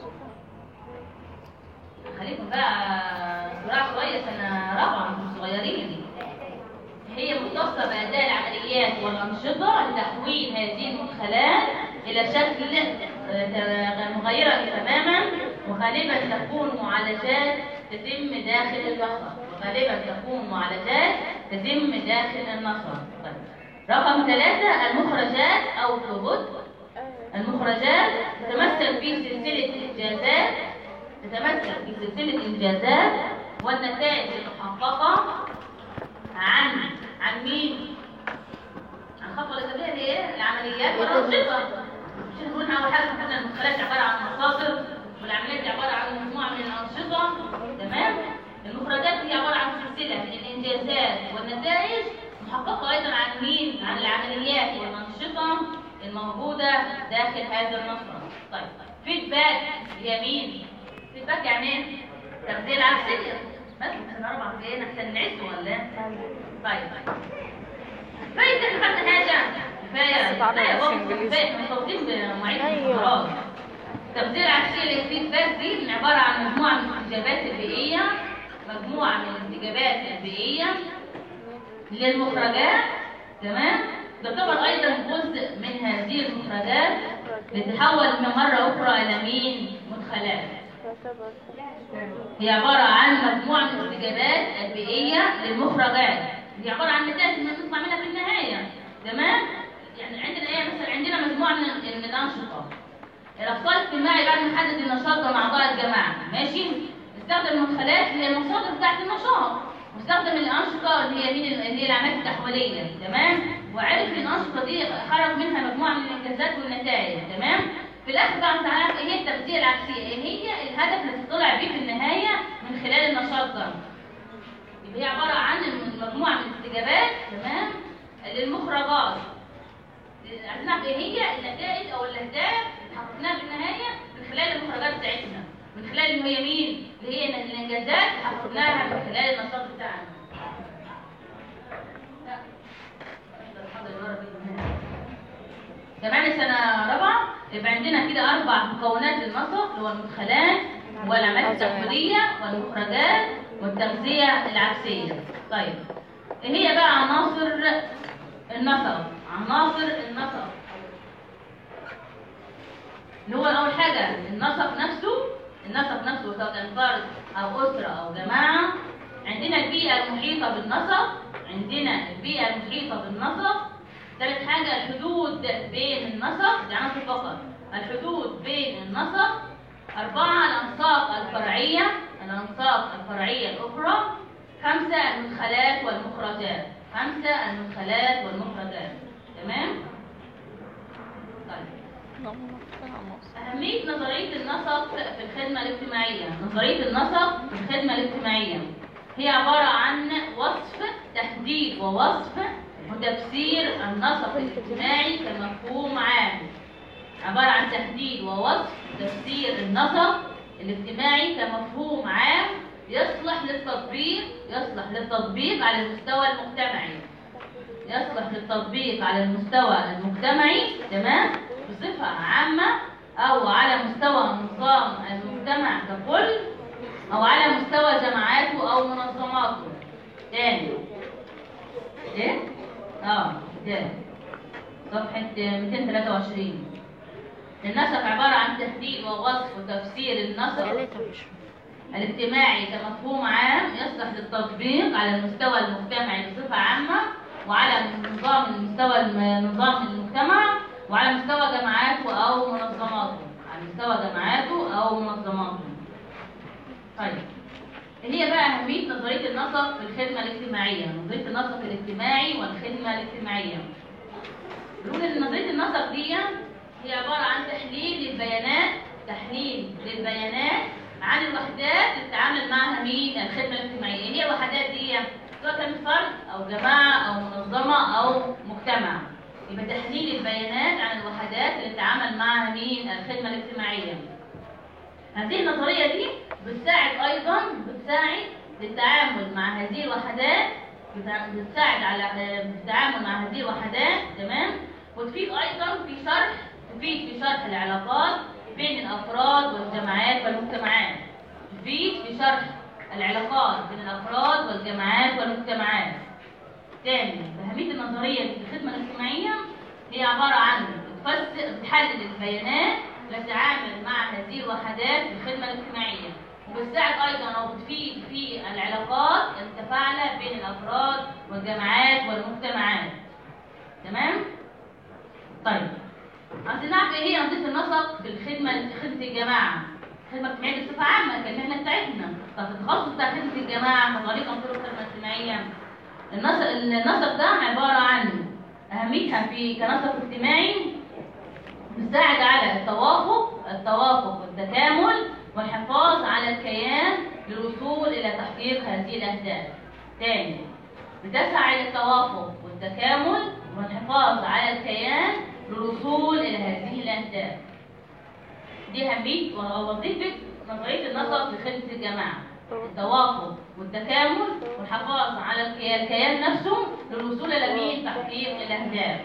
خليكم بقى صراع شوية سنة رابعة انتم صغيرين. هي مختصة بأداء العمليات والأنشطة لتحويل هذه المدخلات إلى شكل مغايرة تماما وغالبا تكون معالجات تتم داخل النسق وغالبا تكون معالجات تتم داخل النسق. طيب. رقم ثلاثة المخرجات أو الثبوت. المخرجات تتمثل في سلسلة إنجازات تتمثل في سلسلة إنجازات والنتائج المحققة عن عن مين؟ عن الخطوة الإيجابية اللي هي العمليات والأنشطة. مش نقول أول حاجة قلنا المدخلات عبارة عن مصادر والعمليات عبارة عن مجموعة من الأنشطة، تمام؟ المخرجات هي عبارة عن سلسلة من الإنجازات والنتائج محققة أيضا عن مين؟ عن العمليات والأنشطة الموجودة داخل هذا النسق. طيب فيدباك هي مين؟ فيدباك يعني ايه؟ تغذية العكسية. بس احنا أربع جايين عشان نعد ولا؟ طيب كفايه احنا خدنا حاجه كفايه بس بعد كفايه مش وقت إنجليزي. كفايه احنا مصوتين بمواعيد أيوة. المحاضرات. التغذيه العكسيه اللي في الفيدباك دي عباره عن مجموعه من الاستجابات البيئيه مجموعه من الاستجابات البيئيه للمخرجات. تمام. تعتبر ايضا جزء من هذه المخرجات لتتحول من مره اخرى الى مين؟ مدخلات. هي عباره عن مجموعه من الاستجابات البيئيه للمخرجات. هي عباره عن نتائج بنطلع منها في النهايه. تمام. يعني عندنا ايه مثلا؟ عندنا مجموعه من من الانشطه. الاخطار الاجتماعي بعد ما حدد النشاط مع اعضاء الجماعه، ماشي؟ استخدم المدخلات اللي هي المصادر بتاعت النشاط، واستخدم الانشطه اللي هي مين؟ اللي هي العمليات التحويليه. تمام. وعرف ان الانشطه دي خرج منها مجموعه من الانجازات والنتائج. تمام. في الاخر بقى تعرف ايه هي التغذيه العكسيه، ايه هي الهدف اللي تطلع بيه في النهايه من خلال النشاط ده. يبقى هي عباره عن مجموعه من الاستجابات. تمام. للمخرجات. عايزين نعرف ايه هي النتائج او الاهداف اللي حققناها في النهايه من خلال المخرجات بتاعتنا، من خلال اللي هي مين؟ اللي هي الانجازات اللي حققناها من خلال النشاط بتاعنا. كمان السنه رابعه يبقى عندنا كده اربع مكونات للنسق اللي هو المدخلات والعمليات التحويليه والمخرجات والتغذيه العكسيه. طيب ايه هي بقى عناصر النسق؟ عناصر النسق اللي هو اول حاجه النسق نفسه. النسق نفسه سواء كان فرد او اسره او جماعه. عندنا البيئه المحيطه بالنسق. عندنا البيئه المحيطه بالنسق. ثالث حاجه الحدود بين النسق، دي عناصر فقط. الحدود بين النسق. اربعه الانساق الفرعيه. الانساق الفرعيه الاخرى. خمسه المدخلات والمخرجات. خمسه المدخلات والمخرجات. تمام. طيب أهمية نظرية النسق في الخدمة الاجتماعية. نظرية النسق في الخدمة الاجتماعية هي عبارة عن وصف، تحديد ووصف وتفسير النسق الاجتماعي كمفهوم عام. عبارة عن تحديد ووصف وتفسير النسق الاجتماعي كمفهوم عام يصلح للتطبيق يصلح للتطبيق على المستوى المجتمعي. يصلح للتطبيق على المستوى المجتمعي. تمام. بصفة عامة أو على مستوى نظام المجتمع ككل أو على مستوى جماعاته أو منظماته. تاني إيه؟ آه تاني صفحة مئتين وثلاثة وعشرين. النسق عبارة عن تحديد ووصف وتفسير النسق الاجتماعي كمفهوم عام يصلح للتطبيق على المستوى المجتمعي بصفة عامة وعلى نظام المستوى نظام المجتمع وعلى مستوى جماعاته أو منظماته. على مستوى جماعاته أو منظماته. طيب هي بقى أهمية نظرية النسق في الخدمة الاجتماعية. نظرية النسق الاجتماعي والخدمة الاجتماعية. نقول إن نظرية النسق دي هي عبارة عن تحليل للبيانات تحليل للبيانات عن الوحدات اللي بتتعامل معها مين؟ الخدمة الاجتماعية. هي الوحدات دي سواء كان فرد أو جماعة أو منظمة أو مجتمع. يبقى تحليل البيانات عن الوحدات اللي بتتعامل معها مين؟ الخدمة الاجتماعية. هذه النظرية دي بتساعد أيضا بتساعد للتعامل مع هذه الوحدات بتساعد على التعامل مع هذه الوحدات. تمام. وتفيد أيضا في شرح تفيد في شرح العلاقات بين الأفراد والجماعات والمجتمعات. تفيد في شرح العلاقات بين الأفراد والجماعات والمجتمعات. تاني أهمية النظرية في الخدمة الاجتماعية هي عبارة عن بتفسر بتحلل البيانات للتعامل مع هذه الوحدات في الخدمة الاجتماعية. وبتساعد أيضا أو بتفيد في العلاقات المتفاعلة بين الأفراد والجماعات والمجتمعات. تمام؟ طيب عايزين نعرف ايه هي أنظمة النسق في الخدمة خدمة الجماعة. الخدمة الاجتماعية بصفة عامة كالمهنة بتاعتنا. طب التخصص بتاع خدمة الجماعة كطريقة من طرق الخدمة الاجتماعية. النسق النسق ده عبارة عن أهميتها في كنسق اجتماعي بتساعد على التوافق التوافق والتكامل والحفاظ على الكيان للوصول إلى تحقيق هذه الأهداف. تاني بتسعى إلى التوافق والتكامل والحفاظ على الكيان للوصول إلى هذه الأهداف. دي أهمية ووظيفة نظرية النسق في خدمة الجماعة. التوافق والتكامل والحفاظ على الكي- الكيان نفسه للوصول إلى مين؟ تحقيق الأهداف.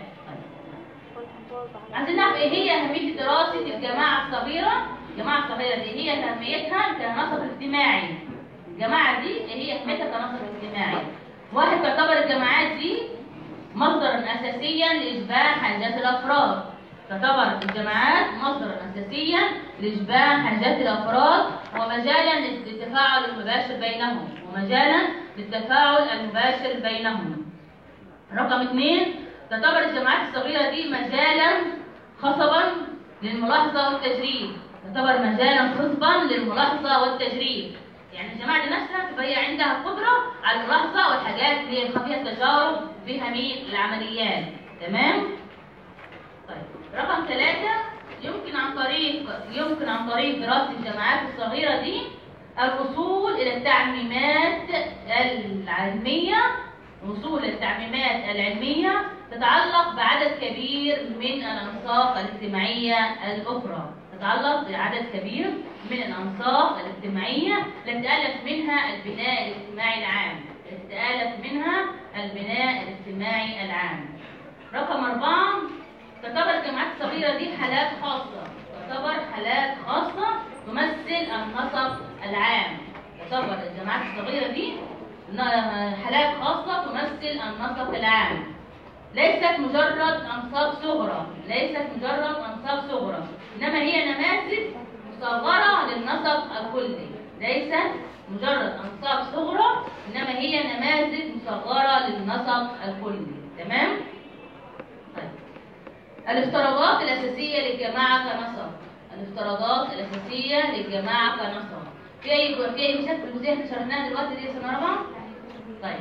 عايزين نعرف إيه هي أهمية دراسة الجماعة الصغيرة؟ الجماعة الصغيرة دي هي أهميتها كنسق اجتماعي. الجماعة دي إيه هي أهميتها كنسق اجتماعي؟ واحد، تعتبر الجماعات دي مصدرا أساسيا لإشباع حاجات الأفراد. تعتبر الجماعات مصدرا أساسيا لإشباع حاجات الأفراد ومجالا للتفاعل المباشر بينهم ومجالا للتفاعل المباشر بينهم. رقم اثنين، تعتبر الجماعات الصغيرة دي مجالا خصبا للملاحظة والتجريب. تعتبر مجالا خصبا للملاحظة والتجريب. يعني الجماعة دي نفسها تبقى هي عندها قدرة على الملاحظة والحاجات اللي هي فيها التجارب فيها مين؟ العمليات. تمام؟ طيب رقم ثلاثة، يمكن عن طريق يمكن عن طريق دراسة الجماعات الصغيرة دي الوصول إلى التعميمات العلمية وصول التعميمات العلمية تتعلق بعدد كبير من الأنساق الاجتماعية الأخرى. تتعلق بعدد كبير من الأنساق الاجتماعية التي تألف منها البناء الاجتماعي العام. التي تألف منها البناء الاجتماعي العام. رقم أربعة، تعتبر الجماعات الصغيرة دي حالات خاصة. تعتبر حالات خاصة تمثل النسق العام. تعتبر الجماعات الصغيرة دي حالات خاصة تمثل النسق العام. ليست مجرد أنساق صغرى، ليست مجرد أنساق صغرى، إنما هي نماذج مصغرة للنسق الكلي. ليست مجرد أنساق صغرى، إنما هي نماذج مصغرة للنسق الكلي. تمام؟ طيب. الافتراضات الأساسية للجماعة كنسق. الافتراضات الأساسية للجماعة كنسق. في أي في أي مشاكل في الجزئية اللي شرحناها دلوقتي دي سنة رابعة؟ طيب.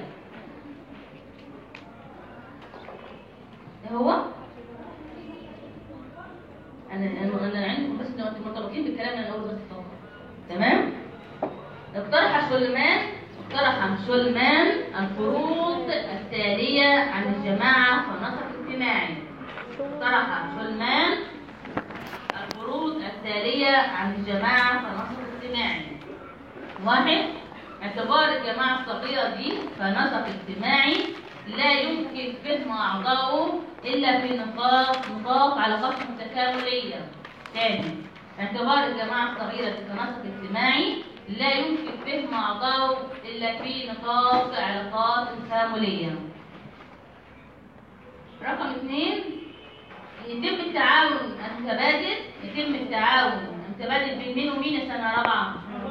هو انا انا عندكم بس انتوا مرتبطين بالكلام اللي انا بقوله بس فقط. تمام؟ اقترح شولمان اقترح شولمان الفروض التالية عن الجماعة كنسق اجتماعي. اقترح شولمان الفروض التالية عن الجماعة كنسق اجتماعي. واحد، اعتبار الجماعة الصغيرة دي كنسق اجتماعي لا يمكن فهم أعضائه إلا في نطاق نطاق علاقاتهم التكاملية. ثاني، اعتبار الجماعة الصغيرة كنسق اجتماعي لا يمكن فهم أعضائه إلا في نطاق علاقات تكاملية. رقم اثنين، يتم التعاون المتبادل يتم التعاون المتبادل بين مين ومين السنة رابعة؟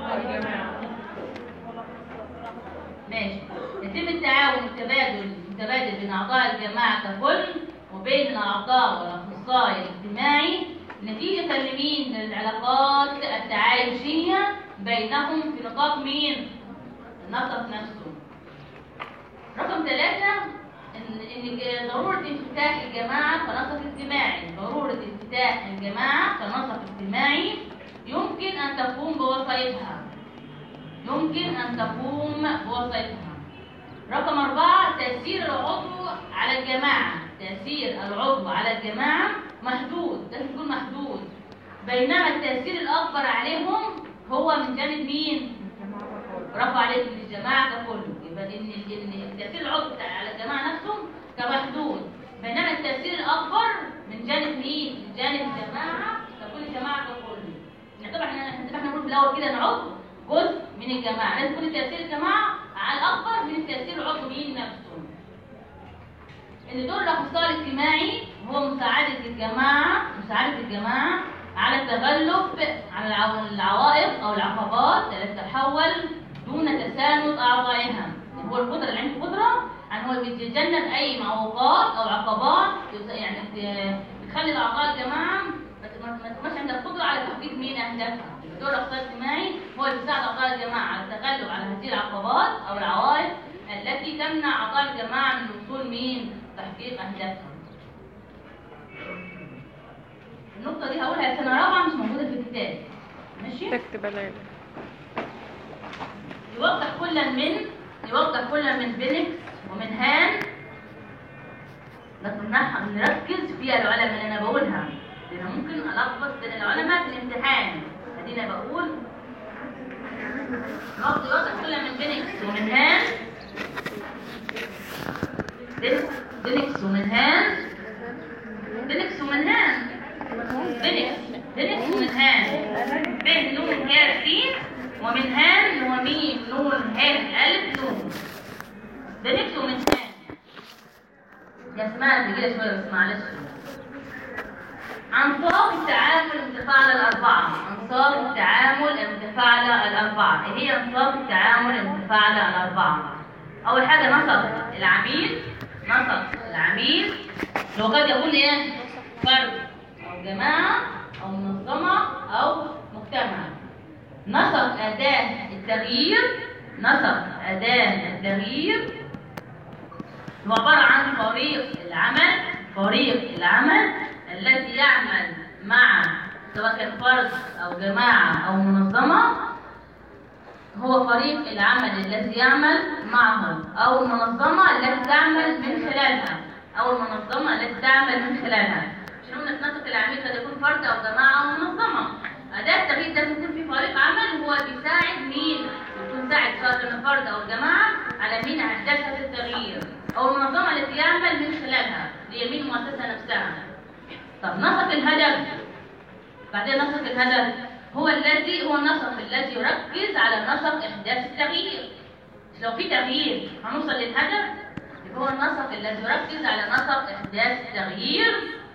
ماشي. يتم التعاون التبادل التبادل بين أعضاء الجماعة ككل وبين الأعضاء والأخصائي الاجتماعي نتيجة لمين؟ للعلاقات التعايشية بينهم في نطاق مين؟ النسق نفسه. رقم ثلاثة، إن إن ضرورة انفتاح الجماعة كنسق اجتماعي. ضرورة انفتاح الجماعة كنسق اجتماعي يمكن أن تقوم بوظائفها. يمكن أن تقوم بوظائفها. رقم أربعة، تأثير العضو على الجماعة. تأثير العضو على الجماعة محدود، لازم يكون محدود. بينما التأثير الأكبر عليهم هو من جانب مين؟ برافو عليك، من الجماعة ككل. يبقى إن التأثير العضو على الجماعة نفسهم كمحدود، بينما التأثير الأكبر من جانب مين؟ من جانب الجماعة ككل. الجماعة ككل. يعني طبعا احنا احنا بنقول في الأول كده نعض جزء من الجماعة، لازم يكون تأثير الجماعة على الأكبر من تأثير العضو مين نفسه. إن دور الأخصائي الاجتماعي هو مساعدة الجماعة مساعدة الجماعة على التغلب على العوائق أو العقبات التي تتحول دون تساند أعضائها. هو القدرة اللي عنده قدرة عن هو بيتجنب أي معوقات أو عقبات يعني بتخلي الأعضاء الجماعة ما تبقاش عندها القدرة على تحقيق مين أهدافها. دور الأخصائي الاجتماعي هو اللي بيساعد أعضاء الجماعة على التغلب على هذه العقبات أو العوائق التي تمنع أعضاء الجماعة من وصول مين؟ تحقيق أهدافها. النقطة دي هقولها سنة رابعة مش موجودة في الكتاب. ماشي؟ تكتب عليها. يوضح كل من يوضح كل من بينكس ومن هان نركز في العلماء اللي أنا بقولها، لأن ممكن ألخبط بين العلماء في الامتحان. ادينا بقول الوقت يوضح كل من دينكس ومن هان دينكس ومن هان دينكس ومن هان دينكس دينكس ومن هان بين نون هاء سين ومن هان وميم نون هاء ألف نون دينكس ومن هان. يا سمعت كده شوية بس معلش. أنصاف التعامل المتفاعلة الأربعة. أنصاف التعامل المتفاعلة الأربعة. إيه هي أنصاف التعامل المتفاعلة الأربعة؟ أول حاجة نسق العميل. نسق العميل لو قد يكون إيه؟ فرد أو جماعة أو منظمة أو مجتمع. نسق أداة التغيير. نسق أداة التغيير هو عبارة عن فريق العمل. فريق العمل الذي يعمل مع سواء كان فرد أو جماعة أو منظمة. هو فريق العمل الذي يعمل معهم أو المنظمة التي تعمل من خلالها أو المنظمة التي تعمل من خلالها. شنو نسق العميل قد يكون فرد أو جماعة أو منظمة. أداة التغيير لازم يكون في فريق عمل هو بيساعد مين؟ يكون ساعد سواء كان فرد أو جماعة على مين إحداث هذا التغيير أو المنظمة التي يعمل من خلالها هي مين المؤسسة نفسها. طب نسق الهدف. بعدين نسق الهدف هو الذي هو النسق الذي يركز على نسق إحداث التغيير. لو في تغيير هنوصل للهدف يبقى هو النسق الذي يركز على نسق إحداث التغيير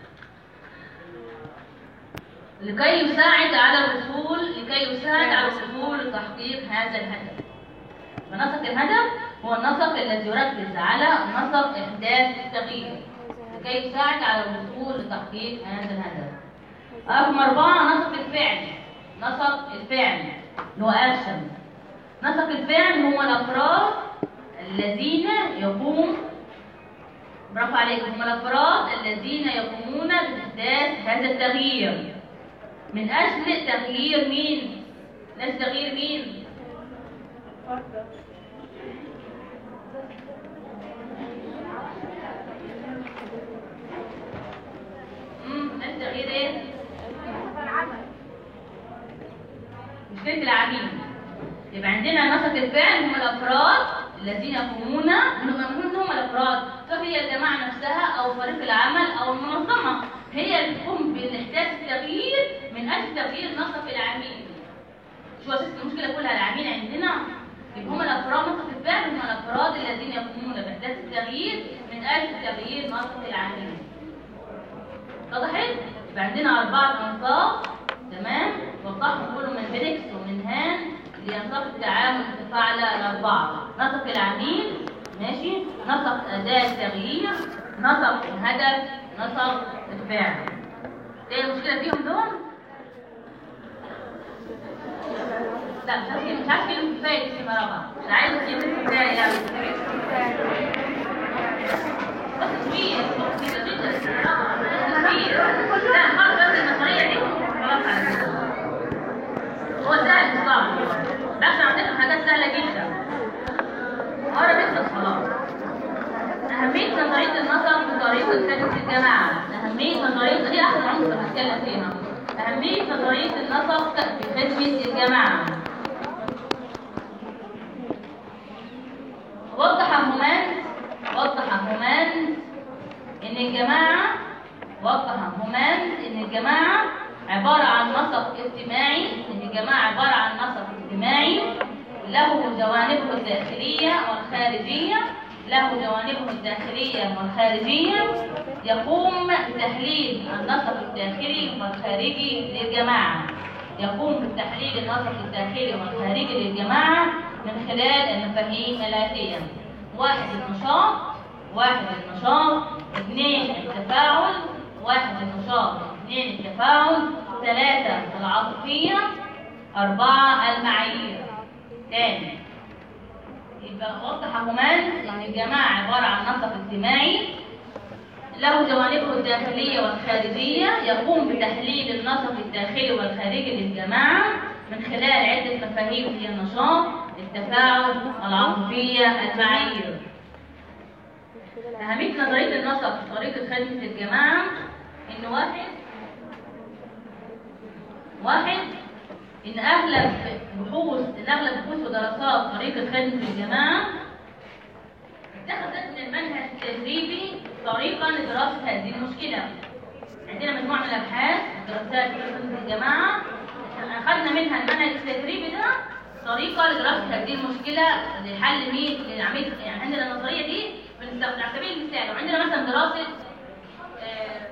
لكي يساعد على الوصول لكي يساعد على الوصول لتحقيق هذا الهدف. فنسق الهدف هو النسق الذي يركز على نسق إحداث التغيير لكي يساعد على الوصول لتحقيق هذا الهدف. رقم أربعة نسق الفعل. نسق الفعل اللي هو أكشن. نسق الفعل هو الأفراد الذين يقوم برافو عليكم هم الأفراد الذين يقومون بإحداث هذا التغيير من أجل تغيير مين؟ من أجل تغيير مين؟ امم من أجل تغيير إيه؟ مشكلة العميل. يبقى عندنا نسق الفعل هم الأفراد الذين يقومون من هم الأفراد سواء هي الجماعة نفسها أو فريق العمل أو المنظمة هي اللي تقوم بإحداث التغيير من أجل تغيير نسق العميل. شو أساس المشكلة كلها العميل عندنا؟ يبقى هم الأفراد نسق الفعل هم الأفراد الذين يقومون بإحداث التغيير من أجل تغيير نسق العميل. وضحت؟ يبقى عندنا أربعة أنساق تمام؟ وضحوا كله من دينكس ومن هان لأنساق التعامل المتفاعلة الأربعة. نسق العميل ماشي، نسق أداة التغيير، نسق الهدف، نسق الفعل. ايه المشكلة فيهم دول؟ لا مش عارف مش عارف كلمة كفاية دي اسمها رابعة. مش عايزة كلمة كفاية لا بس كبير كبير جدا كبير. لا خلاص بس المسؤولية دي خلاص على كده. هو سهل مش صعب. بس عندكم حاجات سهلة جدا. مرة بيخلص خلاص. أهمية نظرية النسق وطريقة خدمة الجماعة. أهمية نظرية دي أحد عنصر هتكلم فيها. أهمية نظرية النسق في خدمة الجماعة. وضح هومانز وضح هومانز إن الجماعة وضح هومانز إن الجماعة عبارة عن نسق اجتماعي. إن الجماعة عبارة عن نسق اجتماعي له جوانبه الداخلية والخارجية له جوانبه الداخلية والخارجية يقوم بتحليل النسق الداخلي والخارجي للجماعة. يقوم بتحليل النسق الداخلي والخارجي للجماعة من خلال المفاهيم الآتية: واحد النشاط واحد النشاط اثنين التفاعل واحد النشاط اثنين التفاعل ثلاثة العاطفية أربعة المعايير. تاني يبقى وضح هومانز ان الجماعة عبارة عن نسق اجتماعي له جوانبه الداخلية والخارجية يقوم بتحليل النسق الداخلي والخارجي للجماعة من خلال عدة مفاهيم هي النشاط التفاعل العاطفية المعايير. أهمية نظرية النسق في طريقة خدمة الجماعة إن واحد واحد ان اغلب بحوث ان اغلب بحوث ودراسات طريقه خدمه الجماعه اتخذت من المنهج التدريبي طريقه لدراسه هذه المشكله. عندنا مجموعه من الابحاث ودراسات طريقه خدمه الجماعه اخذنا منها المنهج التدريبي ده طريقه لدراسه هذه المشكله لحل مين لعمليه. يعني عندنا النظريه دي بنستخدم على سبيل المثال لو عندنا مثلا دراسه آه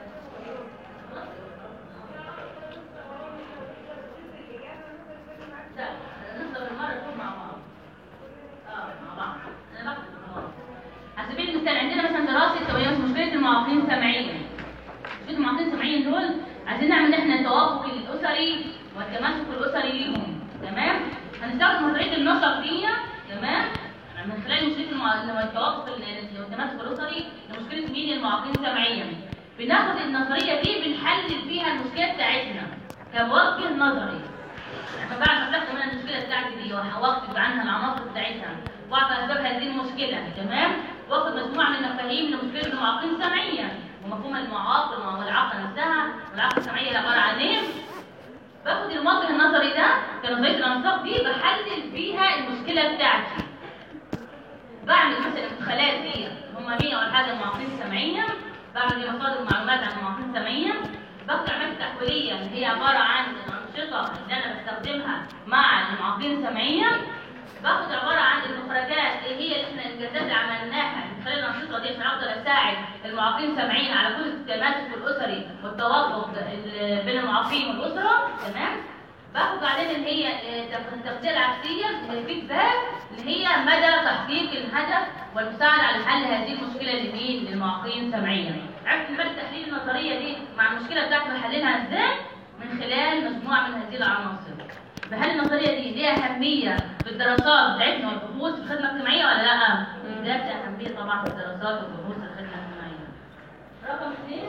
نقدر المره نكون مع بعض اه مع بعض انا بكتب مع بعض. على سبيل المثال عندنا مثلا دراسه توازن مشكله المعاقين سمعيا. مشكله المعاقين سمعيا دول عايزين نعمل احنا التوافق الاسري والتماسك الاسري ليهم. تمام. هنستخدم نظريه النشر دي. تمام. من خلال مشكله التوافق والتماسك الاسري لمشكله مين المعاقين سمعيا. بناخد النظريه دي بنحلل فيها المشكله بتاعتنا كوجه نظري. يعني بعد ما استخدم انا المشكله بتاعتي دي واكتب عنها العناصر بتاعتها واعرف اسباب هذه المشكله. تمام. واخد مجموعه من المفاهيم لمشكله المعاقين سمعيا ومفهوم المعاق والعاقه نفسها والعاقه السمعيه عباره عن ايه. باخد الموجه النظري ده كنظريه الانساق دي بحلل فيها المشكله بتاعتي. بعمل مثلا المدخلات دي هم مين اول حاجه المعاقين سمعيا. بعمل مصادر معلومات عن المعاقين سمعيا. باخد عمليات تحويليه اللي هي عباره عن الانشطه اللي انا بستخدمها مع المعاقين سمعيا. باخد عباره عن المخرجات اللي هي اللي احنا الانجازات اللي عملناها من خلال الانشطه دي عشان اقدر اساعد المعاقين سمعيا على كل التماسك الاسري والتوافق بين المعاقين والاسره. تمام. باخد بعدين اللي هي التغذيه العكسيه الفيدباك اللي هي مدى تحقيق الهدف والمساعده على حل هذه المشكله لمين للمعاقين سمعيا. عرفت مدى التحليل النظريه دي مع المشكله بتاعتي بحللها ازاي من خلال مجموعه من هذه العناصر. فهل النظريه دي ليها اهميه في الدراسات بتاعتنا والبحوث في الخدمه الاجتماعيه ولا لا؟ ذات اهميه طبعا في الدراسات والبحوث في الخدمه الاجتماعيه. رقم اثنين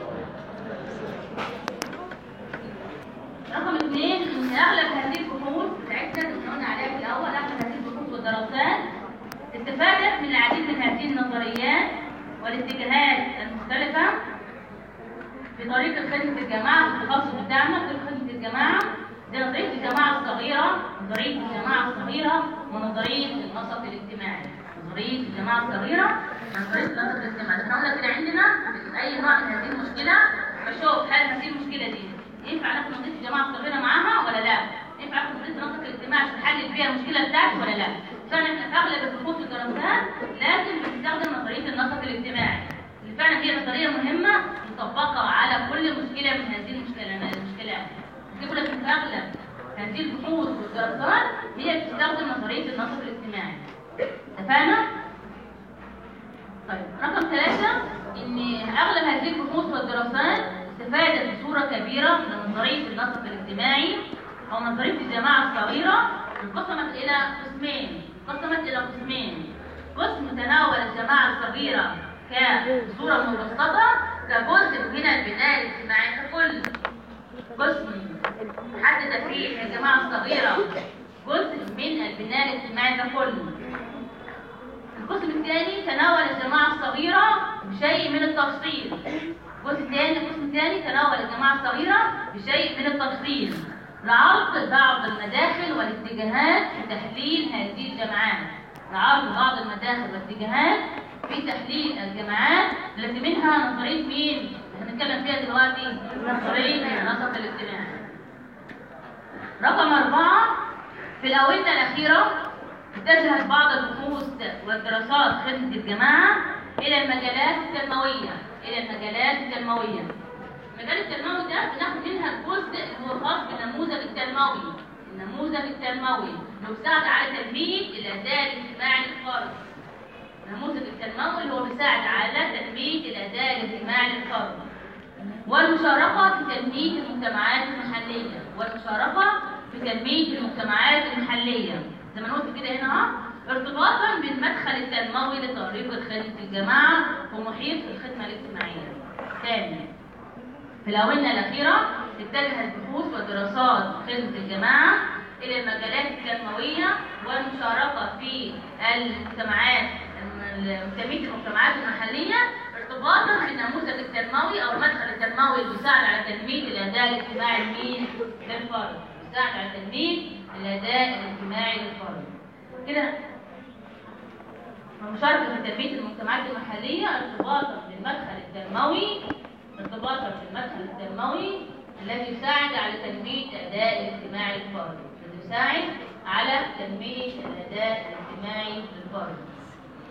رقم اثنين ان اغلب هذه البحوث بتاعتنا اللي قلنا عليها في الاول اغلب هذه البحوث والدراسات استفادت من العديد من هذه النظريات والاتجاهات المختلفه في طريقه خدمه الجماعه في التخصص بتاعنا في خدمه الجماعه. دي نظريه الجماعه الصغيره، نظريه الجماعه الصغيره ونظريه النسق الاجتماعي. نظريه الجماعه الصغيره ونظريه النسق الاجتماعي. احنا قلنا كده عندنا اي نوع من هذه المشكله بشوف هل هذه المشكله دي ينفع ناخد نظريه الجماعه الصغيره معاها ولا لا؟ ينفع ناخد نظريه النسق الاجتماعي عشان نحلل فيها المشكله بتاعتي ولا لا؟ فعلا احنا في اغلب البحوث والدراسات لازم بنستخدم نظريه النسق الاجتماعي اللي فعلا هي نظريه مهمه مطبقه على كل مشكله من هذه المشكله المشكلات. يقول لك في اغلب هذه البحوث والدراسات هي بتستخدم نظريه النسق الاجتماعي. اتفقنا؟ طيب رقم ثلاثة ان اغلب هذه البحوث والدراسات استفادت بصوره كبيره من نظريه النسق الاجتماعي او نظريه الجماعه الصغيره. انقسمت الى قسمين انقسمت الى قسمين قسم تناول الجماعه الصغيره كصوره مبسطه كجزء من البناء الاجتماعي ككل. قسم حدد فيه الجماعه الصغيره جزء من البناء الاجتماعي ككل. القسم الثاني تناول الجماعه الصغيره بشيء من التفصيل. الجزء الثاني القسم الثاني تناول الجماعه الصغيره بشيء من التفصيل لعرض بعض المداخل والاتجاهات في تحليل هذه الجماعات. لعرض بعض المداخل والاتجاهات في تحليل الجماعات التي منها نظريه مين؟ هنتكلم فيها دلوقتي نظريه النسق الاجتماعي. رقم أربعة في الآونة الأخيرة اتجهت بعض البحوث والدراسات خدمة الجماعة إلى المجالات التنموية إلى المجالات التنموية. المجال التنموي ده بناخد منها الجزء اللي هو خاص بالنموذج التنموي. النموذج التنموي اللي بيساعد على تنمية الأداء الاجتماعي للفرد. النموذج التنموي اللي هو بيساعد على تنمية الأداء الاجتماعي للفرد. والمشاركة في تنمية المجتمعات المحلية والمشاركة في تنمية المجتمعات المحلية زي ما قلت كده هنا ارتباطا بالمدخل التنموي لطريقة خدمة الجماعة ومحيط الخدمة الاجتماعية. ثاني في الآونة الأخيرة اتجهت بحوث ودراسات خدمة الجماعة إلى المجالات التنموية والمشاركة في المجتمعات تنمية المجتمعات المحلية ارتباطا بالنموذج التنموي أو المدخل التنموي اللي بيساعد على تنمية الأداء الاجتماعي لمين؟ للفرد. تساعد على تنمية الأداء الاجتماعي للفرد. كده مشاركة في تنمية المجتمعات المحلية ارتباطا بالمدخل التنموي ارتباطا بالمدخل التنموي الذي يساعد على تنمية الأداء الاجتماعي للفرد الذي يساعد على تنمية الأداء الاجتماعي للفرد.